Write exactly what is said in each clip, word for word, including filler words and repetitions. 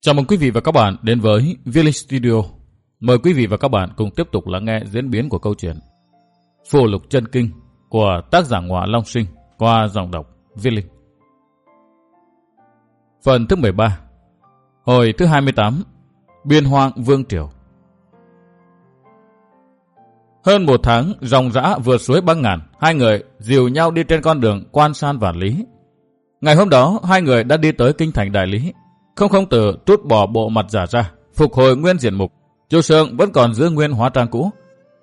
Chào mừng quý vị và các bạn đến với Viết Linh Studio. Mời quý vị và các bạn cùng tiếp tục lắng nghe diễn biến của câu chuyện Phù Lục Chân Kinh của tác giả Ngọa Long Sinh qua giọng đọc Viết Linh. Phần thứ mười ba. Hồi thứ hai mươi tám. Biên Hoang Vương Triều. Hơn một tháng ròng rã vượt suối băng ngàn, hai người dìu nhau đi trên con đường Quan San Vạn Lý. Ngày hôm đó, hai người đã đi tới kinh thành Đại Lý. Không Không Tử trút bỏ bộ mặt giả ra, phục hồi nguyên diện mục. Chu Sương vẫn còn giữ nguyên hóa trang cũ.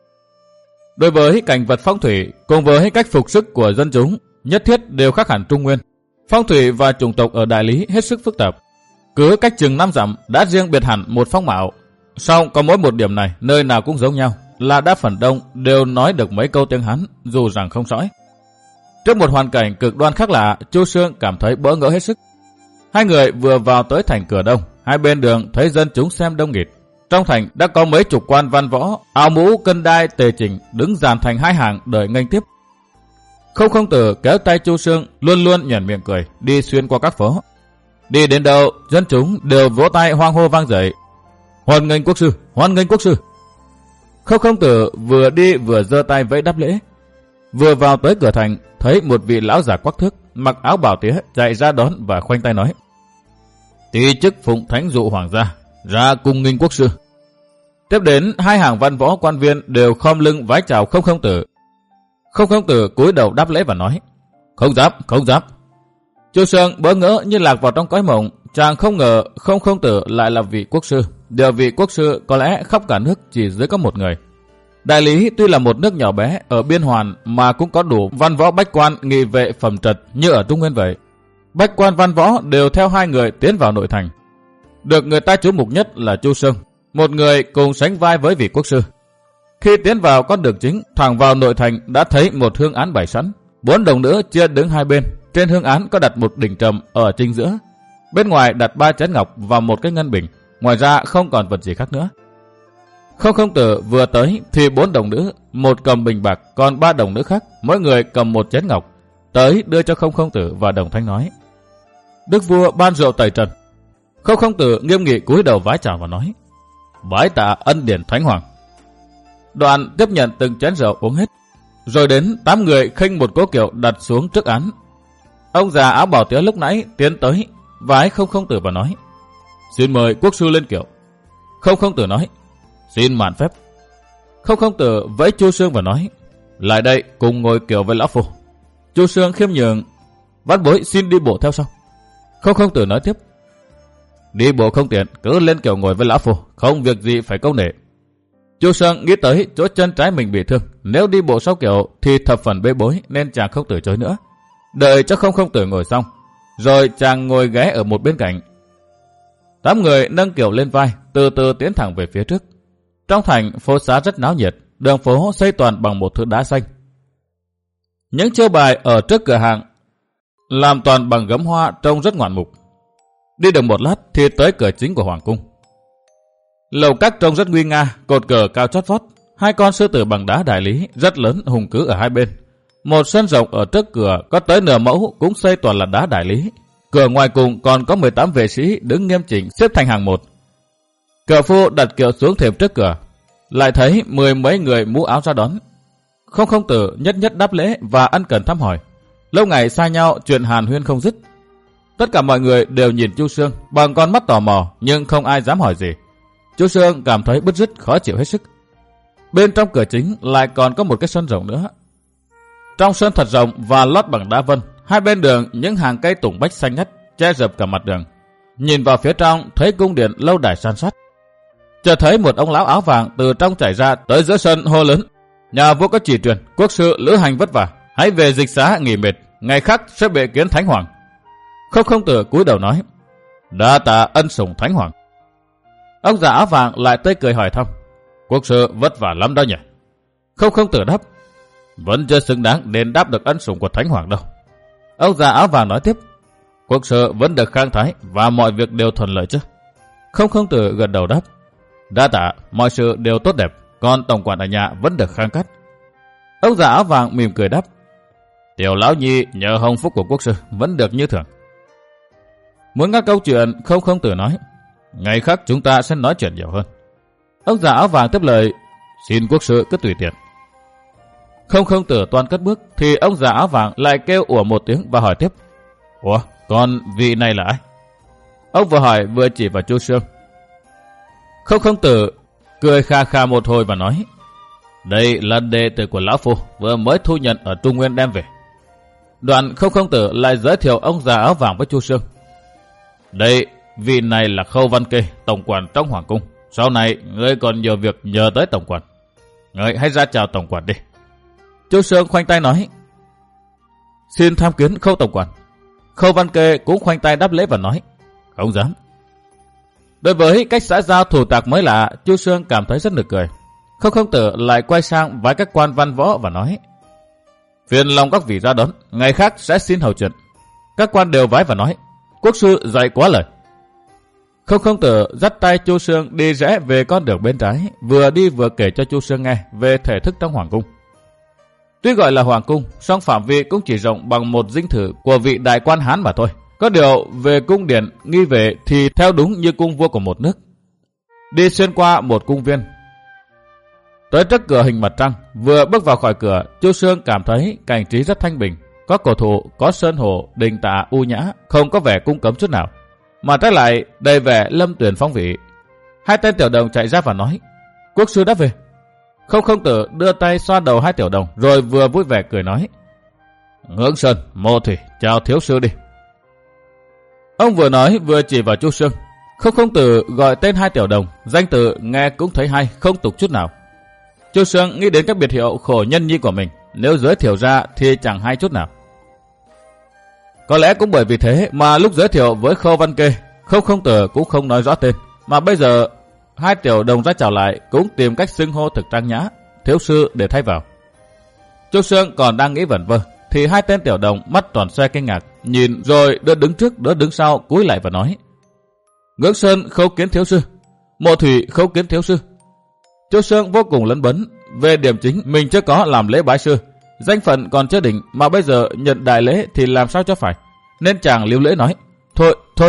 Đối với cảnh vật phong thủy cùng với cách phục sức của dân chúng, nhất thiết đều khác hẳn Trung Nguyên. Phong thủy và chủng tộc ở Đại Lý hết sức phức tạp. Cứ cách chừng năm dặm đã riêng biệt hẳn một phong mạo. Song có mỗi một điểm này nơi nào cũng giống nhau, là đa phần đông đều nói được mấy câu tiếng Hán dù rằng không sõi. Trước một hoàn cảnh cực đoan khác lạ, Chu Sương cảm thấy bỡ ngỡ hết sức. Hai người vừa vào tới thành cửa đông, hai bên đường thấy dân chúng xem đông nghịt. Trong thành đã có mấy chục quan văn võ, áo mũ cân đai tề chỉnh đứng dàn thành hai hàng đợi nghênh tiếp. Không Không Tử kéo tay Chu Sương, luôn luôn nhoẻn miệng cười, đi xuyên qua các phố. Đi đến đâu, dân chúng đều vỗ tay hoang hô vang dậy. Hoan nghênh quốc sư, hoan nghênh quốc sư. Không Không Tử vừa đi vừa giơ tay vẫy đáp lễ. Vừa vào tới cửa thành, thấy một vị lão già quắc thước, mặc áo bào tía chạy ra đón và khoanh tay nói: Tí chức phụng thánh dụ hoàng gia, ra cung nghênh quốc sư. Tiếp đến hai hàng văn võ quan viên đều khom lưng vái chào Không Không Tử. Không Không Tử cúi đầu đáp lễ và nói: Không dám, không dám. Chu Sương bỡ ngỡ như lạc vào trong cõi mộng, chàng không ngờ Không Không Tử lại là vị quốc sư. Địa vị quốc sư có lẽ khắp cả nước chỉ dưới có một người. Đại Lý tuy là một nước nhỏ bé ở biên hoàn mà cũng có đủ văn võ bách quan nghị vệ phẩm trật như ở Trung Nguyên vậy. Bách quan văn võ đều theo hai người tiến vào nội thành. Được người ta chú mục nhất là Chu Sương, một người cùng sánh vai với vị quốc sư. Khi tiến vào con đường chính, thẳng vào nội thành đã thấy một hương án bày sẵn. Bốn đồng nữ chia đứng hai bên. Trên hương án có đặt một đỉnh trầm ở chính giữa. Bên ngoài đặt ba chén ngọc và một cái ngân bình. Ngoài ra không còn vật gì khác nữa. Không Không Tử vừa tới thì bốn đồng nữ, một cầm bình bạc, còn ba đồng nữ khác, mỗi người cầm một chén ngọc, tới đưa cho Không Không Tử và đồng thanh nói: Đức vua ban rượu tẩy trần. Không Không Tử nghiêm nghị cúi đầu vái chào và nói: Bái tạ ân điển thánh hoàng. Đoạn tiếp nhận từng chén rượu uống hết, rồi đến tám người khênh một cỗ kiệu đặt xuống trước án. Ông già áo bào tía lúc nãy tiến tới vái Không Không Tử và nói: Xin mời quốc sư lên kiệu. Không Không Tử nói: Xin mạn phép. Không Không Tử vẫy Chu Sương và nói: Lại đây cùng ngồi kiệu với lão phu. Chu Sương khiêm nhường: Văn bối xin đi bộ theo sau. Không Không Tử nói tiếp: Đi bộ không tiện, cứ lên kiệu ngồi với lão phu, không việc gì phải câu nể. Chu Sương nghĩ tới chỗ chân trái mình bị thương, nếu đi bộ sau kiệu thì thập phần bê bối nên chàng không từ chối nữa. Đợi cho Không Không Tử ngồi xong, rồi chàng ngồi ghé ở một bên cạnh. Tám người nâng kiệu lên vai, từ từ tiến thẳng về phía trước. Trong thành, phố xá rất náo nhiệt, đường phố xây toàn bằng một thứ đá xanh. Những chiêu bài ở trước cửa hàng làm toàn bằng gấm hoa trông rất ngoạn mục. Đi được một lát thì tới cửa chính của hoàng cung. Lầu các trông rất nguy nga, cột cờ cao chót vót, hai con sư tử bằng đá Đại Lý rất lớn hùng cứ ở hai bên. Một sân rộng ở trước cửa có tới nửa mẫu cũng xây toàn là đá Đại Lý. Cửa ngoài cùng còn có mười tám vệ sĩ đứng nghiêm chỉnh xếp thành hàng một. Cờ phu đặt kiệu xuống thềm trước cửa, lại thấy mười mấy người mũ áo ra đón. Không Không Tử nhất nhất đáp lễ và ân cần thăm hỏi. Lâu ngày xa nhau, chuyện hàn huyên không dứt. Tất cả mọi người đều nhìn Chu Sương bằng con mắt tò mò, nhưng không ai dám hỏi gì. Chu Sương cảm thấy bứt rứt khó chịu hết sức. Bên trong cửa chính lại còn có một cái sân rộng nữa. Trong sân thật rộng và lót bằng đá vân, hai bên đường những hàng cây tùng bách xanh ngắt che dập cả mặt đường. Nhìn vào phía trong thấy cung điện lâu đài san sát. Chợt thấy một ông lão áo vàng từ trong chảy ra tới giữa sân hô lớn: Nhà vua có chỉ truyền, quốc sư lữ hành vất vả, hãy về dịch xá nghỉ mệt, ngày khác sẽ bệ kiến thánh hoàng. Không Không Tử cúi đầu nói: Đa tạ ân sủng thánh hoàng. Ông già áo vàng lại tươi cười hỏi thăm: Quốc sư vất vả lắm đó nhỉ? Không Không Tử đáp: Vẫn chưa xứng đáng nên đáp được ân sủng của thánh hoàng đâu. Ông già áo vàng nói tiếp: Quốc sư vẫn được khang thái và mọi việc đều thuận lợi chứ? Không Không Tử gật đầu đáp: Đa tạ, mọi sự đều tốt đẹp, còn tổng quản ở nhà vẫn được khang cát. Ông già áo vàng mỉm cười đáp: Tiểu lão nhi nhờ hồng phúc của quốc sư vẫn được như thường. Muốn nghe câu chuyện, Không Không Tử nói: Ngày khác chúng ta sẽ nói chuyện nhiều hơn. Ông già áo vàng tiếp lời, xin quốc sư cứ tùy tiện. Không không tử toan cất bước thì ông già áo vàng lại kêu ủa một tiếng và hỏi tiếp, ủa, còn vị này là ai? Ông vừa hỏi vừa chỉ vào Chu Xương. Không không tử cười kha kha một hồi và nói, đây là đệ tử của lão phu vừa mới thu nhận ở Trung Nguyên đem về. Đoạn không không tử lại giới thiệu ông già áo vàng với Chu Xương. Đây, vị này là Khâu Văn Kê, tổng quản trong hoàng cung. Sau này ngươi còn nhiều việc nhờ tới tổng quản. Ngươi hãy ra chào tổng quản đi. Chu Xương khoanh tay nói, xin tham kiến Khâu tổng quản. Khâu Văn Kê cũng khoanh tay đáp lễ và nói, không dám. Đối với cách xã giao thủ tạc mới lạ, Chu Xương cảm thấy rất nực cười. Không không tử lại quay sang với các quan văn võ và nói, phiền lòng các vị ra đón, ngày khác sẽ xin hầu chuyện. Các quan đều vái và nói, quốc sư dạy quá lời. Không không tử dắt tay Chu Xương đi rẽ về con đường bên trái, vừa đi vừa kể cho Chu Xương nghe về thể thức trong hoàng cung. Tuy gọi là hoàng cung, song phạm vi cũng chỉ rộng bằng một dinh thự của vị đại quan Hán mà thôi. Có điều về cung điện nghi vệ thì theo đúng như cung vua của một nước. Đi xuyên qua một cung viên, tới trước cửa hình mặt trăng, vừa bước vào khỏi cửa, Chu Xương cảm thấy cảnh trí rất thanh bình, có cổ thụ, có sơn hồ, đình tạ u nhã, không có vẻ cung cấm chút nào, mà trái lại đầy vẻ lâm tuyển phong vị. Hai tên tiểu đồng chạy ra và nói, quốc sư đã về. Không không tử đưa tay xoa đầu hai tiểu đồng, rồi vừa vui vẻ cười nói, Ngưỡng Sơn, Mộ Thủy, chào thiếu sư đi. Ông vừa nói vừa chỉ vào Chu Xương. Không không tử gọi tên hai tiểu đồng, danh từ nghe cũng thấy hay, không tục chút nào. Chu Xương nghĩ đến các biệt hiệu khổ nhân nhi của mình, nếu giới thiệu ra thì chẳng hay chút nào. Có lẽ cũng bởi vì thế mà lúc giới thiệu với Khâu Văn Kê, Không không tử cũng không nói rõ tên, mà bây giờ hai tiểu đồng ra chào lại cũng tìm cách xưng hô thực trang nhã, thiếu sư để thay vào. Chu Xương còn đang nghĩ vẩn vơ thì hai tên tiểu đồng mắt toàn xoe kinh ngạc, nhìn rồi đứa đứng trước đứa đứng sau cúi lại và nói, Ngưỡng Sơn khấu kiến thiếu sư, Mộ Thủy khấu kiến thiếu sư. Chu Xương vô cùng lấn bấn, về điểm chính mình chưa có làm lễ bái sư, danh phận còn chưa định mà bây giờ nhận đại lễ thì làm sao cho phải, nên chàng liếu lễ nói, thôi thôi.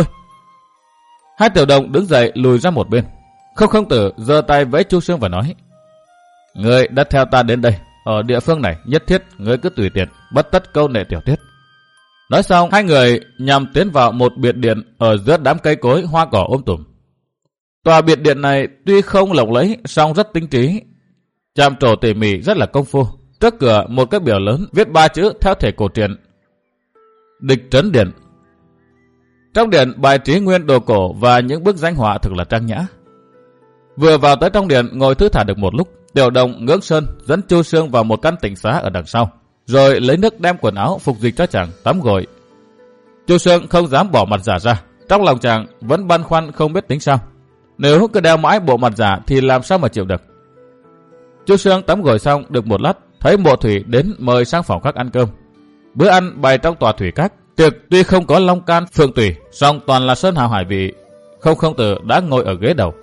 Hai tiểu đồng đứng dậy lùi ra một bên. Không không tử giơ tay với Chu Xương và nói, ngươi đã theo ta đến đây, ở địa phương này nhất thiết ngươi cứ tùy tiện, bất tất câu nệ tiểu tiết. Nói xong hai người nhằm tiến vào một biệt điện ở giữa đám cây cối hoa cỏ um tùm. Tòa biệt điện này tuy không lộng lẫy song rất tinh trí, chạm trổ tỉ mỉ rất là công phu. Trước cửa một cái biểu lớn viết ba chữ theo thể cổ truyền, Địch Trấn Điện. Trong điện bài trí nguyên đồ cổ và những bức danh họa thực là trang nhã. Vừa vào tới trong điện ngồi thư thả được một lúc, tiểu đồng Ngưỡng Sơn dẫn Chu Xương vào một căn tịnh xá ở đằng sau, rồi lấy nước đem quần áo phục dịch cho chàng tắm gội. Chu Xương không dám bỏ mặt giả ra, trong lòng chàng vẫn băn khoăn không biết tính sao. Nếu cứ đeo mãi bộ mặt giả thì làm sao mà chịu được. Chu Xương tắm gội xong được một lát, thấy Mộ Thủy đến mời sang phòng khách ăn cơm. Bữa ăn bày trong tòa thủy các, tiệc tuy không có long can phượng tùy, song toàn là sơn hào hải vị. Không không tử đã ngồi ở ghế đầu.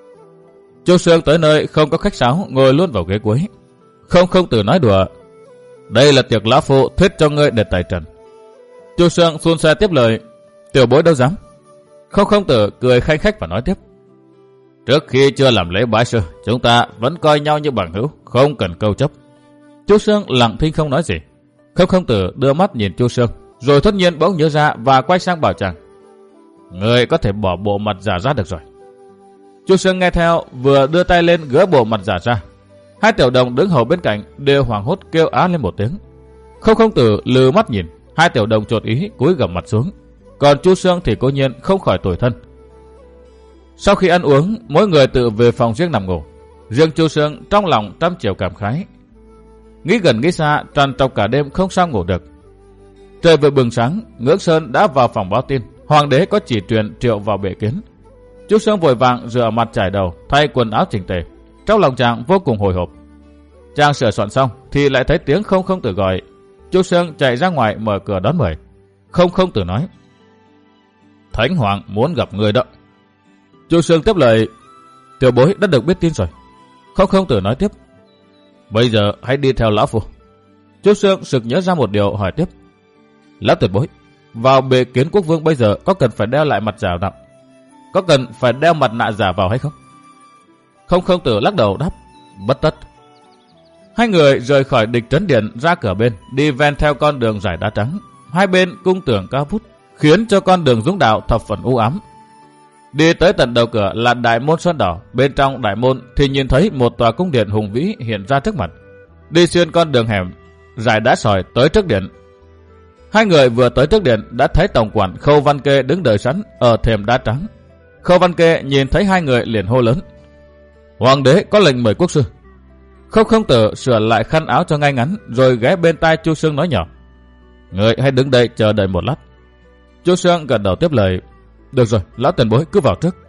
Chu Xương tới nơi không có khách sáo, ngồi luôn vào ghế cuối. Không không tử nói đùa, đây là tiệc lão phụ thuyết cho ngươi để tẩy trần. Chu Xương xuôn xe tiếp lời, tiểu bối đâu dám. Không không tử cười khanh khách và nói tiếp, trước khi chưa làm lễ bái sư, chúng ta vẫn coi nhau như bằng hữu, không cần câu chấp. Chu Xương lặng thinh không nói gì. Không không tử đưa mắt nhìn Chu Xương, rồi thốt nhiên bỗng nhớ ra và quay sang bảo chàng, ngươi có thể bỏ bộ mặt giả ra được rồi. Chu Xương nghe theo, vừa đưa tay lên gỡ bộ mặt giả ra. Hai tiểu đồng đứng hầu bên cạnh đều hoảng hốt kêu á lên một tiếng. Không không tử lừ mắt nhìn, hai tiểu đồng chột ý cúi gằm mặt xuống, còn Chu Xương thì cố nhiên không khỏi tủi thân. Sau khi ăn uống, mỗi người tự về phòng riêng nằm ngủ. Riêng Chu Xương trong lòng trăm triệu cảm khái, nghĩ gần nghĩ xa, trằn trọc cả đêm không sao ngủ được. Trời vừa bừng sáng, Ngưỡng Sơn đã vào phòng báo tin, hoàng đế có chỉ truyền triệu vào bệ kiến. Chu Xương vội vàng rửa mặt chải đầu, thay quần áo chỉnh tề. Trong lòng chàng vô cùng hồi hộp. Chàng sửa soạn xong thì lại thấy tiếng không không tử gọi. Chu Xương chạy ra ngoài mở cửa đón mời. Không không tử nói, Thánh Hoàng muốn gặp người đó. Chu Xương tiếp lời, tiểu bối đã được biết tin rồi. Không không tử nói tiếp, bây giờ hãy đi theo lão phu. Chu Xương sực nhớ ra một điều hỏi tiếp, lão tuyệt bối, vào bệ kiến quốc vương bây giờ có cần phải đeo lại mặt giả nào? có cần phải đeo mặt nạ giả vào hay không? Không Không Tử lắc đầu đáp, bất tất. Hai người rời khỏi địch trấn điện ra cửa bên, đi ven theo con đường rải đá trắng. Hai bên cung tường cao vút, khiến cho con đường dũng đạo thập phần u ám. Đi tới tận đầu cửa là đại môn sơn đỏ, bên trong đại môn thì nhìn thấy một tòa cung điện hùng vĩ hiện ra trước mặt. Đi xuyên con đường hẻm rải đá sỏi tới trước điện. Hai người vừa tới trước điện đã thấy tổng quản Khâu Văn Kê đứng đợi sẵn ở thềm đá trắng. Khâu Văn Kê nhìn thấy hai người liền hô lớn, hoàng đế có lệnh mời quốc sư. Không Không Tử sửa lại khăn áo cho ngay ngắn, rồi ghé bên tai Chu Xương nói nhỏ, người hãy đứng đây chờ đợi một lát. Chu Xương gật đầu tiếp lời, được rồi, lão tiền bối cứ vào trước.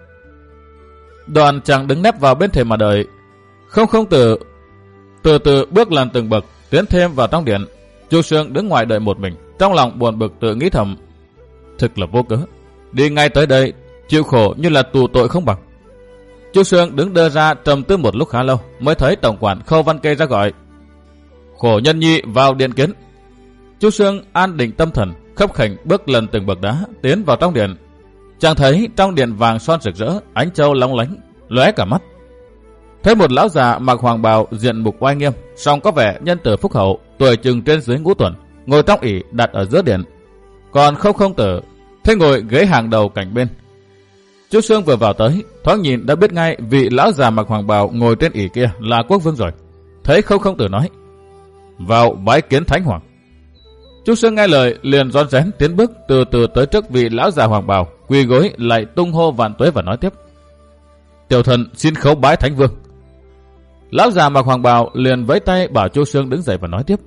Đoàn chàng đứng nép vào bên thềm mà đợi. Không Không Tử từ từ bước lần từng bậc tiến thêm vào trong điện. Chu Xương đứng ngoài đợi một mình, trong lòng buồn bực tự nghĩ thầm, thực là vô cớ, đi ngay tới đây chịu khổ như là tù tội không bằng. Chu Xương đứng đơ ra trầm tư một lúc khá lâu, mới thấy tổng quản Khâu Văn Kê ra gọi, khổ nhân nhi vào điện kiến. Chu Xương an định tâm thần, khấp khểnh bước lần từng bậc đá tiến vào trong điện. Chàng thấy trong điện vàng son rực rỡ, ánh châu long lánh, lóe cả mắt. Thấy một lão già mặc hoàng bào diện mục oai nghiêm, song có vẻ nhân từ phúc hậu, tuổi chừng trên dưới ngũ tuần, ngồi trong ỷ đặt ở giữa điện. Còn Không Không Tử thấy ngồi ghế hàng đầu cạnh bên. Chu Xương vừa vào tới, thoáng nhìn đã biết ngay vị lão già mặc hoàng bào ngồi trên ỷ kia là quốc vương rồi. Thấy Không Không Tử nói, vào bái kiến thánh hoàng. Chu Xương nghe lời liền rón rén tiến bước từ từ tới trước vị lão già hoàng bào, quỳ gối lại tung hô vạn tuế và nói tiếp, tiểu thần xin khấu bái thánh vương. Lão già mặc hoàng bào liền vẫy tay bảo Chu Xương đứng dậy và nói tiếp,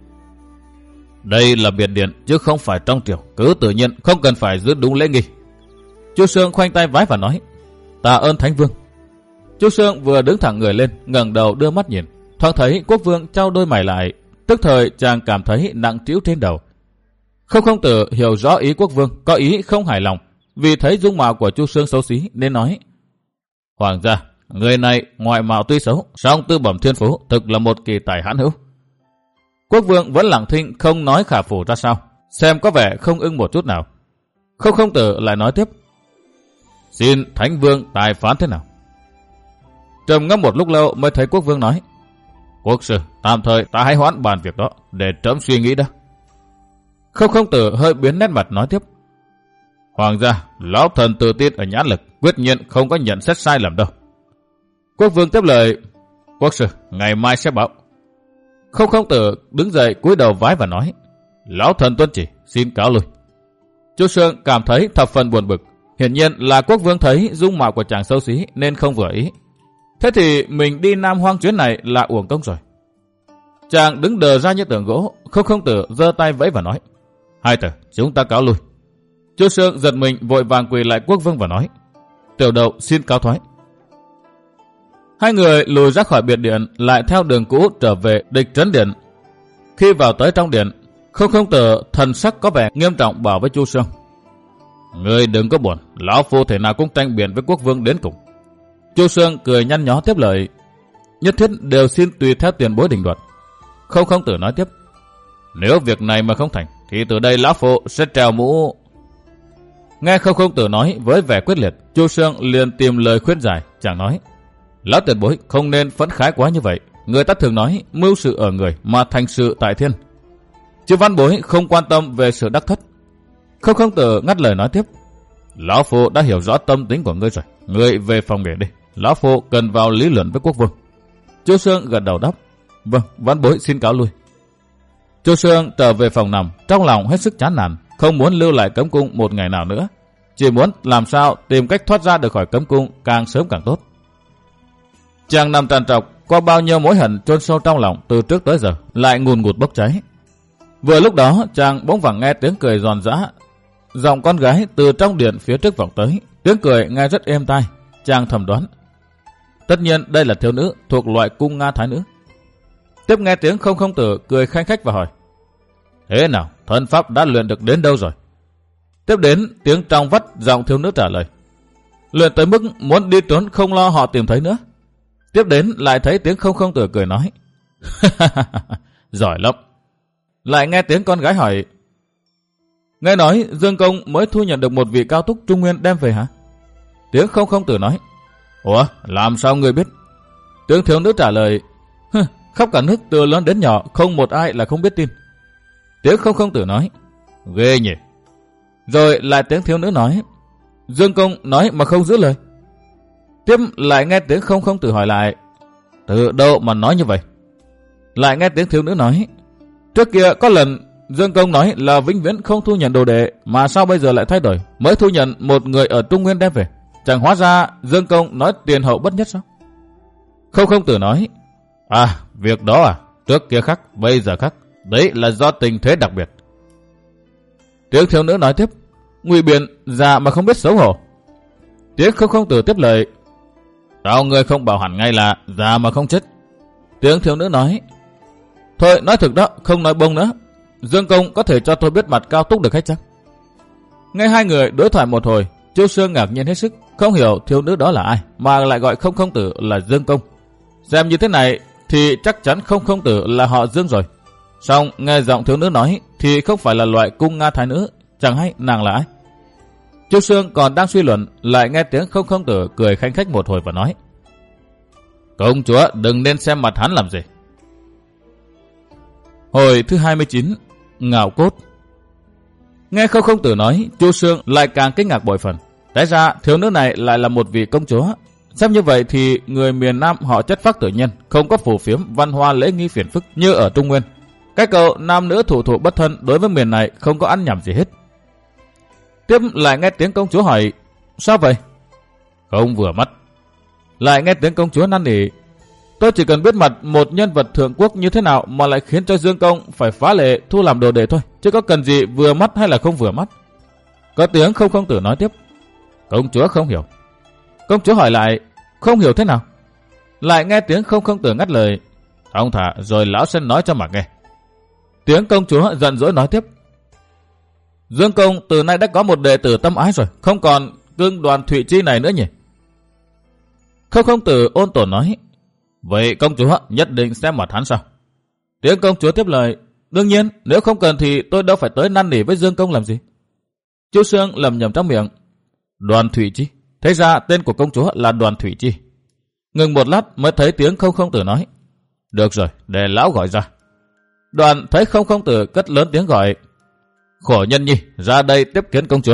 đây là biệt điện chứ không phải trong triều, cứ tự nhiên, không cần phải giữ đúng lễ nghi. Chu Xương khoanh tay vái và nói, tạ ơn thánh vương. Chu Xương vừa đứng thẳng người lên, ngẩng đầu đưa mắt nhìn, thoáng thấy quốc vương trao đôi mày lại, tức thời chàng cảm thấy nặng trĩu trên đầu. Không Không Tử hiểu rõ ý quốc vương, có ý không hài lòng, vì thấy dung mạo của Chu Xương xấu xí nên nói, hoàng gia, người này ngoại mạo tuy xấu, song tư bẩm thiên phú thực là một kỳ tài hãn hữu. Quốc vương vẫn lặng thinh không nói khả phủ ra sao, xem có vẻ không ưng một chút nào. Không Không Tử lại nói tiếp, xin thánh vương tài phán thế nào. Trầm ngâm một lúc lâu mới thấy quốc vương nói, quốc sư, tạm thời ta hãy hoãn bàn việc đó để trẫm suy nghĩ đã. Không Không Tử hơi biến nét mặt nói tiếp, hoàng gia, lão thần tự tin ở nhãn lực, quyết nhiên không có nhận xét sai lầm đâu. Quốc vương tiếp lời, quốc sư, ngày mai sẽ báo. Không Không Tử đứng dậy cúi đầu vái và nói, lão thần tuân chỉ, xin cáo lui. Chu Xương cảm thấy thập phần buồn bực, hiển nhiên là quốc vương thấy dung mạo của chàng xấu xí nên không vừa ý. Thế thì mình đi Nam Hoang chuyến này là uổng công rồi. Chàng đứng đờ ra như tượng gỗ. Không Không Tử giơ tay vẫy và nói, hai tử, chúng ta cáo lui. Chu Xương giật mình vội vàng quỳ lại quốc vương và nói, tiểu đậu xin cáo thoái. Hai người lùi ra khỏi biệt điện, lại theo đường cũ trở về địch trấn điện. Khi vào tới trong điện, Không Không Tử thần sắc có vẻ nghiêm trọng bảo với Chu Xương, ngươi đừng có buồn, lão phu thể nào cũng tranh biện với quốc vương đến cùng. Chu Xương cười nhăn nhó tiếp lời, nhất thiết đều xin tùy theo tiền bối định đoạt. Không Không Tử nói tiếp, nếu việc này mà không thành thì từ đây lão phu sẽ treo mũ. Nghe Không Không Tử nói với vẻ quyết liệt, Chu Xương liền tìm lời khuyên giải. Chàng nói, lão tiền bối không nên phẫn khái quá như vậy. Người ta thường nói mưu sự ở người mà thành sự tại thiên, chứ văn bối không quan tâm về sự đắc thất. Không Không Tử ngắt lời nói tiếp, lão phu đã hiểu rõ tâm tính của ngươi rồi, ngươi về phòng nghỉ đi, lão phu cần vào lý luận với quốc vương. Chu Xương gật đầu đáp, vâng, văn bối xin cáo lui. Chu Xương trở về phòng nằm, trong lòng hết sức chán nản, không muốn lưu lại cấm cung một ngày nào nữa, chỉ muốn làm sao tìm cách thoát ra được khỏi cấm cung càng sớm càng tốt. Chàng nằm trằn trọc qua bao nhiêu mối hận chôn sâu trong lòng từ trước tới giờ lại ngùn ngụt bốc cháy. Vừa lúc đó chàng bỗng vẳng nghe tiếng cười giòn giã, giọng con gái từ trong điện phía trước vọng tới, tiếng cười nghe rất êm tai. Chàng thầm đoán, tất nhiên đây là thiếu nữ thuộc loại cung nga thái nữ. Tiếp nghe tiếng Không Không Tử cười khanh khách và hỏi, thế nào, thân pháp đã luyện được đến đâu rồi? Tiếp đến tiếng trong vắt giọng thiếu nữ trả lời, luyện tới mức muốn đi trốn không lo họ tìm thấy nữa. Tiếp đến lại thấy tiếng Không Không Tử cười nói, giỏi lắm. Lại nghe tiếng con gái hỏi, nghe nói Dương Công mới thu nhận được một vị cao túc trung nguyên đem về hả? Tiếng không không tử nói, ủa, làm sao ngươi biết? Tiếng thiếu nữ trả lời, hừ, khắp cả nước từ lớn đến nhỏ không một ai là không biết tin. Tiếng không không tử nói, ghê nhỉ. Rồi lại tiếng thiếu nữ nói, Dương Công nói mà không giữ lời. Tiếp lại nghe tiếng không không tử hỏi lại, từ đâu mà nói như vậy? Lại nghe tiếng thiếu nữ nói, trước kia có lần Dương Công nói là vĩnh viễn không thu nhận đồ đệ, mà sao bây giờ lại thay đổi, mới thu nhận một người ở Trung Nguyên đem về? Chẳng hóa ra Dương Công nói tiền hậu bất nhất sao? Không không tử nói, à, việc đó à, trước kia khác, bây giờ khác, đấy là do tình thế đặc biệt. Tiếng thiếu nữ nói tiếp, ngụy biện già mà không biết xấu hổ. Tiếng không không tử tiếp lời, sao ngươi không bảo hẳn ngay là già mà không chết? Tiếng thiếu nữ nói, thôi nói thực đó, không nói bông nữa. Dương Công có thể cho tôi biết mặt Cao Túc được hay chăng? Nghe hai người đối thoại một hồi, Chu Sương ngạc nhiên hết sức, không hiểu thiếu nữ đó là ai mà lại gọi không không tử là Dương Công. Xem như thế này thì chắc chắn không không tử là họ Dương rồi. Xong nghe giọng thiếu nữ nói thì không phải là loại cung Nga thái nữ, chẳng hay nàng là ai. Chu Sương còn đang suy luận, lại nghe tiếng không không tử cười khanh khách một hồi và nói, công chúa đừng nên xem mặt hắn làm gì. Hồi thứ hai mươi chín, ngạo cốt. Nghe không không tử nói, Chu Sương lại càng kinh ngạc bội phần. Tại ra thiếu nữ này lại là một vị công chúa. Xem như vậy thì người miền Nam họ chất phác tự nhiên, không có phù phiếm văn hoa lễ nghi phiền phức như ở Trung Nguyên. Cái câu nam nữ thủ thụ bất thân đối với miền này không có ăn nhầm gì hết. Tiếp lại nghe tiếng công chúa hỏi, sao vậy? Không vừa mắt. Lại nghe tiếng công chúa năn nỉ, tôi chỉ cần biết mặt một nhân vật thượng quốc như thế nào mà lại khiến cho Dương Công phải phá lệ thu làm đồ đệ thôi, chứ có cần gì vừa mắt hay là không vừa mắt. Có tiếng không không tử nói tiếp, công chúa không hiểu. Công chúa hỏi lại, không hiểu thế nào? Lại nghe tiếng không không tử ngắt lời, ông thả rồi lão sẽ nói cho mà nghe. Tiếng công chúa giận dỗi nói tiếp, Dương Công từ nay đã có một đệ tử tâm ái rồi, không còn cưng Đoàn Thụy Chi này nữa nhỉ? Không không tử ôn tồn nói, vậy công chúa nhất định xem mặt hắn sao? Tiếng công chúa tiếp lời, đương nhiên, nếu không cần thì tôi đâu phải tới năn nỉ với Dương Công làm gì. Chu Sương lầm nhầm trong miệng, Đoàn Thụy Chi. Thế ra tên của công chúa là Đoàn Thụy Chi. Ngừng một lát mới thấy tiếng không không tử nói, được rồi, để lão gọi ra. Đoàn thấy không không tử cất lớn tiếng gọi, Khổ Nhân Nhi ra đây tiếp kiến công chúa.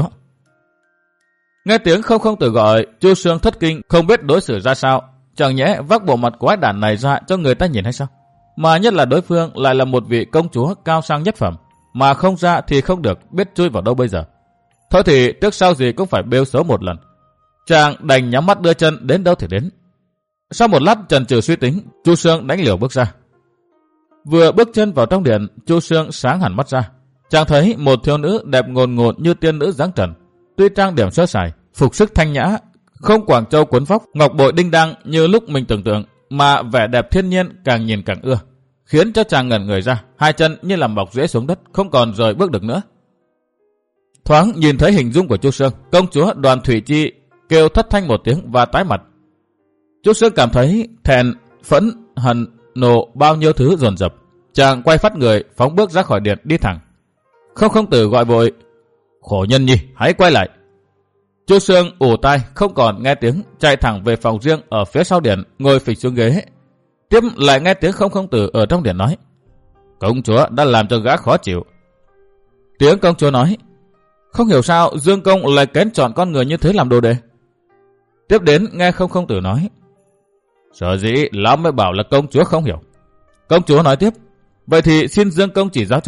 Nghe tiếng không không tử gọi, Chu Sương thất kinh, không biết đối xử ra sao. Chẳng nhẽ vác bộ mặt quái đản này ra cho người ta nhìn hay sao? Mà nhất là đối phương lại là một vị công chúa cao sang nhất phẩm, mà không ra thì không được, biết chui vào đâu bây giờ. Thôi thì trước sau gì cũng phải bêu xấu một lần. Chàng đành nhắm mắt đưa chân đến đâu thì đến. Sau một lát chần chừ suy tính, Chu Sương đánh liều bước ra. Vừa bước chân vào trong điện, Chu Sương sáng hẳn mắt ra. Chàng thấy một thiếu nữ đẹp ngồn ngột như tiên nữ dáng trần, tuy trang điểm sơ sài, phục sức thanh nhã, không quàng châu cuốn vóc, ngọc bội đinh đăng như lúc mình tưởng tượng, mà vẻ đẹp thiên nhiên càng nhìn càng ưa, khiến cho chàng ngẩn người ra, hai chân như làm bọc rễ xuống đất, không còn rời bước được nữa. Thoáng nhìn thấy hình dung của Chu Sương, công chúa Đoàn Thụy Chi kêu thất thanh một tiếng và tái mặt. Chu Sương cảm thấy thẹn, phẫn, hận, nộ bao nhiêu thứ dồn dập. Chàng quay phát người, phóng bước ra khỏi điện đi thẳng. Không không tử gọi vội, Khổ Nhân Nhi, hãy quay lại. Chu Sương ù tai, không còn nghe tiếng, chạy thẳng về phòng riêng ở phía sau điện, ngồi phịch xuống ghế. Tiếp lại nghe tiếng không không tử ở trong điện nói, công chúa đã làm cho gã khó chịu. Tiếng công chúa nói, không hiểu sao Dương Công lại kén chọn con người như thế làm đồ đệ. Tiếp đến nghe không không tử nói, sở dĩ lão mới bảo là công chúa không hiểu. Công chúa nói tiếp, vậy thì xin Dương Công chỉ giáo cho.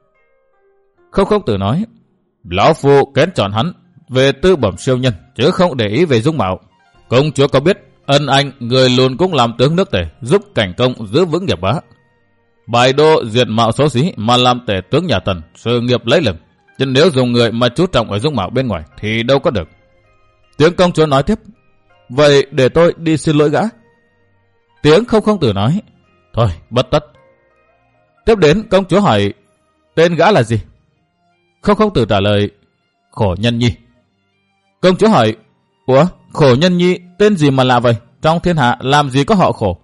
Không không tử nói, lão phu kén chọn hắn về tư bẩm siêu nhân, chứ không để ý về dung mạo. Công chúa có biết ân anh người lùn cũng làm tướng nước Tề, giúp cảnh công giữ vững nghiệp bá. Bài đô diệt mạo xấu xí mà làm Tề tướng nhà Tần, sự nghiệp lấy lừng. Chứ nếu dùng người mà chú trọng ở dung mạo bên ngoài thì đâu có được. Tiếng công chúa nói tiếp, vậy để tôi đi xin lỗi gã. Tiếng không không tử nói, thôi bất tất. Tiếp đến công chúa hỏi, tên gã là gì? Không không tử trả lời, Khổ Nhân Nhi. Công chúa hỏi, ủa, Khổ Nhân Nhi tên gì mà lạ vậy? Trong thiên hạ làm gì có họ Khổ?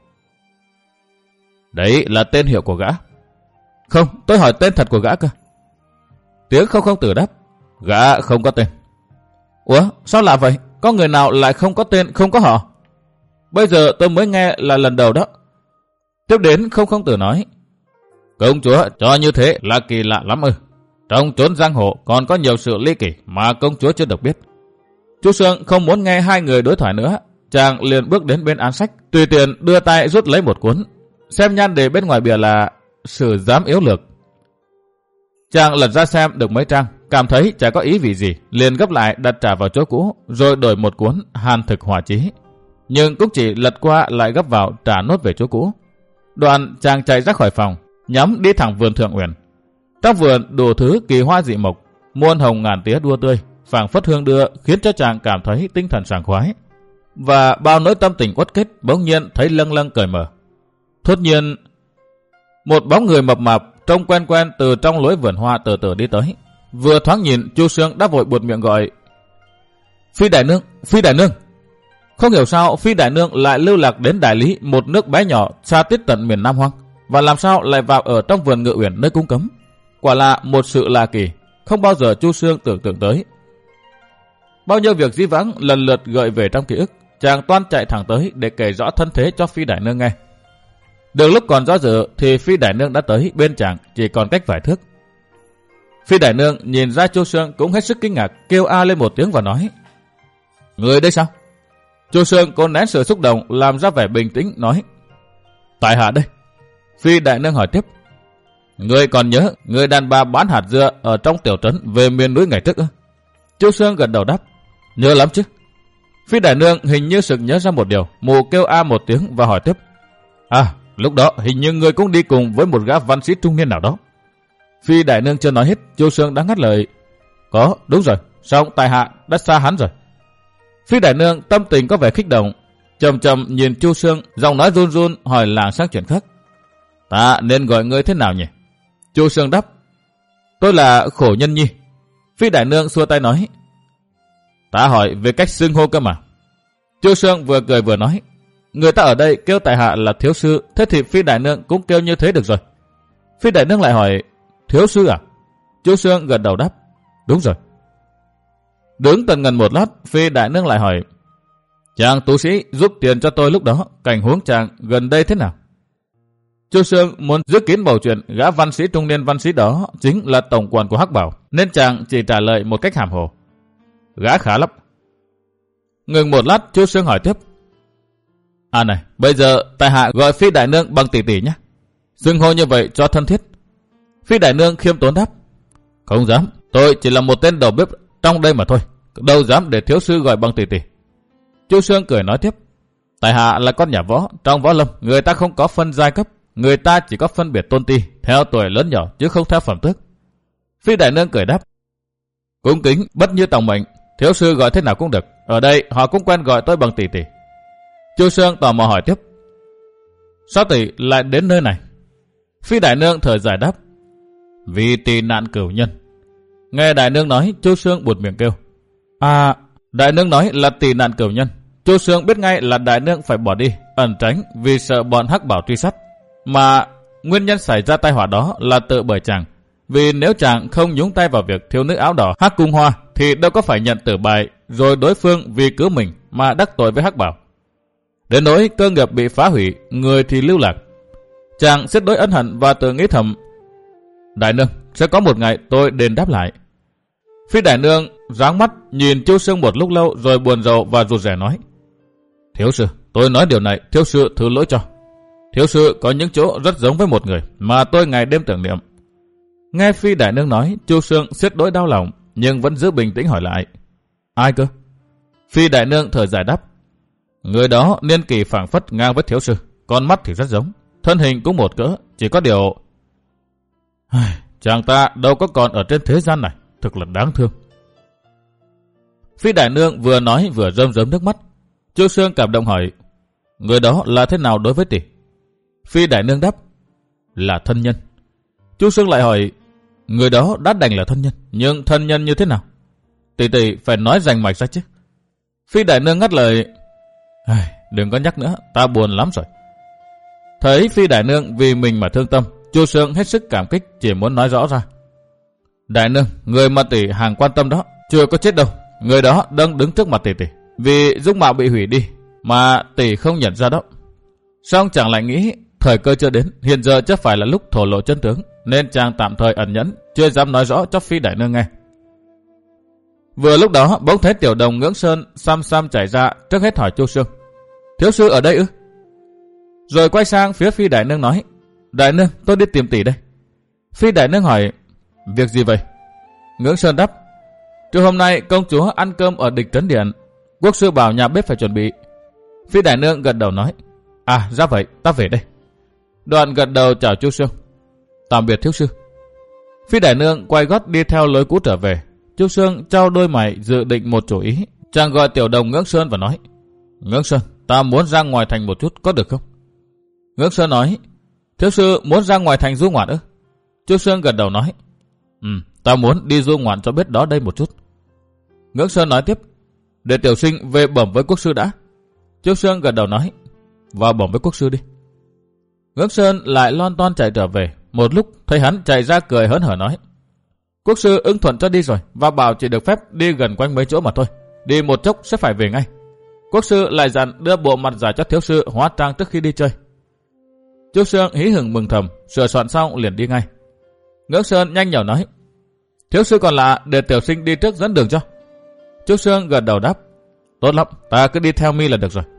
Đấy là tên hiệu của gã. Không, tôi hỏi tên thật của gã cơ. Tiếng không không tử đáp, gã không có tên. Ủa, sao lạ vậy? có người nào lại không có tên, không có họ? Bây giờ tôi mới nghe là lần đầu đó. Tiếp đến không không tử nói, công chúa cho như thế là kỳ lạ lắm ư. Trong chốn giang hồ còn có nhiều sự ly kỳ mà công chúa chưa được biết. Chu Sương không muốn nghe hai người đối thoại nữa, chàng liền bước đến bên án sách, tùy tiện đưa tay rút lấy một cuốn, xem nhan đề bên ngoài bìa là Sử Giám Yếu Lược. Chàng lật ra xem được mấy trang, cảm thấy chả có ý vị gì, liền gấp lại đặt trả vào chỗ cũ, rồi đổi một cuốn Hàn Thực Hỏa Chí. Nhưng cũng chỉ lật qua lại gấp vào trả nốt về chỗ cũ. Đoạn chàng chạy ra khỏi phòng, nhắm đi thẳng vườn Thượng Uyển. Trong vườn đủ thứ kỳ hoa dị mộc, muôn hồng ngàn tía đua tươi, phảng phất hương đưa, khiến cho chàng cảm thấy tinh thần sảng khoái. Và bao nỗi tâm tình uất kết bỗng nhiên thấy lâng lâng cởi mở. Thốt nhiên, một bóng người mập mạp trông quen quen từ trong lối vườn hoa từ từ đi tới. Vừa thoáng nhìn, Chu Sương đã vội buột miệng gọi, Phi đại nương, Phi đại nương. Không hiểu sao Phi đại nương lại lưu lạc đến Đại Lý, một nước bé nhỏ xa tít tận miền Nam Hoang, và làm sao lại vào ở trong vườn Ngự Uyển nơi cung cấm. Quả là một sự lạ kỳ, không bao giờ Chu Sương tưởng tượng tới. Bao nhiêu việc dĩ vãng lần lượt gợi về trong ký ức, chàng toan chạy thẳng tới để kể rõ thân thế cho Phi đại nương nghe. Được lúc còn do dự thì Phi đại nương đã tới bên chàng, chỉ còn cách vài thước. Phi đại nương nhìn ra Chu Sương cũng hết sức kinh ngạc, kêu a lên một tiếng và nói, người đây sao? Chu Sương cố nén sự xúc động, làm ra vẻ bình tĩnh nói, tại hạ đây. Phi đại nương hỏi tiếp, người còn nhớ người đàn bà bán hạt dưa ở trong tiểu trấn về miền núi ngày trước ư? Chu Sương gật đầu đáp, nhớ lắm chứ. Phi đại nương hình như sực nhớ ra một điều, mù kêu a một tiếng và hỏi tiếp, à, lúc đó hình như người cũng đi cùng với một gã văn sĩ trung niên nào đó. Phi đại nương chưa nói hết, Chu Sương đã ngắt lời, có, đúng rồi, song tại hạ đã xa hắn rồi. Phi đại nương tâm tình có vẻ kích động, chậm chậm nhìn Chu Sương, giọng nói run run hỏi làng sang chuyện khác, ta nên gọi ngươi thế nào nhỉ? Chu Sương đáp, tôi là Khổ Nhân Nhi. Phi đại nương xua tay nói, ta hỏi về cách xưng hô cơ mà. Chu Sương vừa cười vừa nói, người ta ở đây kêu tại hạ là thiếu sư, thế thì Phi đại nương cũng kêu như thế được rồi. Phi đại nương lại hỏi, thiếu sư à? Chu Sương gật đầu đáp, đúng rồi. Đứng tần ngần một lát, Phi đại nương lại hỏi, chàng tú sĩ giúp tiền cho tôi lúc đó, cảnh huống chàng gần đây thế nào? Chu Sương muốn giữ kín bầu chuyện gã văn sĩ trung niên văn sĩ đó chính là tổng quản của Hắc Bảo, nên chàng chỉ trả lời một cách hàm hồ, gã khá lắm. Ngừng một lát, Chu Sương hỏi tiếp, à này, bây giờ tại hạ gọi Phi đại nương bằng tỷ tỷ nhé, xưng hô như vậy cho thân thiết. Phi đại nương khiêm tốn đáp, không dám, tôi chỉ là một tên đầu bếp trong đây mà thôi, đâu dám để thiếu sư gọi bằng tỷ tỷ. Chu Sương cười nói tiếp, tại hạ là con nhà võ, trong võ lâm người ta không có phân giai cấp, người ta chỉ có phân biệt tôn ti theo tuổi lớn nhỏ chứ không theo phẩm tước. Phi đại nương cười đáp, cung kính bất như tòng mệnh, thiếu sư gọi thế nào cũng được, ở đây họ cũng quen gọi tôi bằng tỷ tỷ. Chu Sương tò mò hỏi tiếp, sao tỷ lại đến nơi này? Phi đại nương thở dài đáp, vì tị nạn cửu nhân. Nghe đại nương nói, Chu Sương buột miệng kêu, à, đại nương nói là tị nạn cửu nhân. Chu Sương biết ngay là đại nương phải bỏ đi, ẩn tránh vì sợ bọn Hắc Bảo truy sát. Mà nguyên nhân xảy ra tai họa đó là tự bởi chàng. Vì nếu chàng không nhúng tay vào việc thiếu nữ áo đỏ Hắc Cung Hoa thì đâu có phải nhận tử bại, rồi đối phương vì cứu mình mà đắc tội với Hắc Bảo. Đến nỗi cơ nghiệp bị phá hủy, người thì lưu lạc. Chàng xét đối ân hận và tự nghĩ thầm, đại nương, sẽ có một ngày tôi đền đáp lại. Phi đại nương ráng mắt nhìn Chu Sương một lúc lâu rồi buồn rầu và rụt rè nói, thiếu sư, tôi nói điều này thiếu sư thứ lỗi cho. Thiếu sư có những chỗ rất giống với một người mà tôi ngày đêm tưởng niệm. Nghe Phi đại nương nói, Chu Sương siết đối đau lòng nhưng vẫn giữ bình tĩnh hỏi lại, ai cơ? Phi đại nương thở dài đáp, người đó niên kỳ phảng phất ngang với thiếu sư, con mắt thì rất giống, thân hình cũng một cỡ, chỉ có điều chàng ta đâu có còn ở trên thế gian này, thực là đáng thương. Phi đại nương vừa nói vừa rơm rớm nước mắt. Chu Sương cảm động hỏi, người đó là thế nào đối với tỷ? Phi đại nương đáp, là thân nhân. Chu Sương lại hỏi, người đó đã đành là thân nhân, nhưng thân nhân như thế nào? Tỷ tỷ phải nói rành mạch ra chứ. Phi đại nương ngắt lời, đừng có nhắc nữa, ta buồn lắm rồi. Thấy Phi đại nương vì mình mà thương tâm, Chu Sương hết sức cảm kích, chỉ muốn nói rõ ra. Đại nương, người mà tỷ hàng quan tâm đó chưa có chết đâu, người đó đang đứng trước mặt tỷ tỷ. Vì dung mạo bị hủy đi mà tỷ không nhận ra đó. Song chàng lại nghĩ thời cơ chưa đến, hiện giờ chắc phải là lúc thổ lộ chân tướng, nên chàng tạm thời ẩn nhẫn, chưa dám nói rõ cho Phi đại nương nghe. Vừa lúc đó bỗng thấy Tiểu Đồng Ngưỡng Sơn xăm xăm chạy ra, trước hết hỏi Chu Sương: Thiếu sư ở đây ư? Rồi quay sang phía Phi đại nương nói: Đại nương, tôi đi tìm tỷ đây. Phi đại nương hỏi: Việc gì vậy? Ngưỡng Sơn đáp: Trưa hôm nay công chúa ăn cơm ở Địch Trấn Điện, quốc sư bảo nhà bếp phải chuẩn bị. Phi đại nương gật đầu nói: À ra vậy, ta về đây. Đoạn gật đầu chào Chu Sương: Tạm biệt thiếu sư. Phi đại nương quay gót đi theo lối cũ trở về. Chu Sương trao đôi mày dự định một chủ ý. Chàng gọi Tiểu Đồng Ngưỡng Sơn và nói: Ngưỡng Sơn, ta muốn ra ngoài thành một chút, có được không? Ngưỡng Sơn nói: Thiếu sư muốn ra ngoài thành du ngoạn ư? Chu Sương gật đầu nói: Ừ, ta muốn đi du ngoạn cho biết đó đây một chút. Ngưỡng Sơn nói tiếp: Để tiểu sinh về bẩm với quốc sư đã. Chu Sương gật đầu nói: Vào bẩm với quốc sư đi. Ngưỡng Sơn lại lon ton chạy trở về. Một lúc thấy hắn chạy ra cười hớn hở nói: Quốc sư ưng thuận cho đi rồi, và bảo chỉ được phép đi gần quanh mấy chỗ mà thôi. Đi một chốc sẽ phải về ngay. Quốc sư lại dặn đưa bộ mặt giả cho thiếu sư hóa trang trước khi đi chơi. Chu Sương hí hửng mừng thầm, sửa soạn xong liền đi ngay. Ngưỡng Sơn nhanh nhảu nói: Thiếu sư còn lạ, để tiểu sinh đi trước dẫn đường cho. Chu Sương gật đầu đáp: Tốt lắm, ta cứ đi theo mi là được rồi.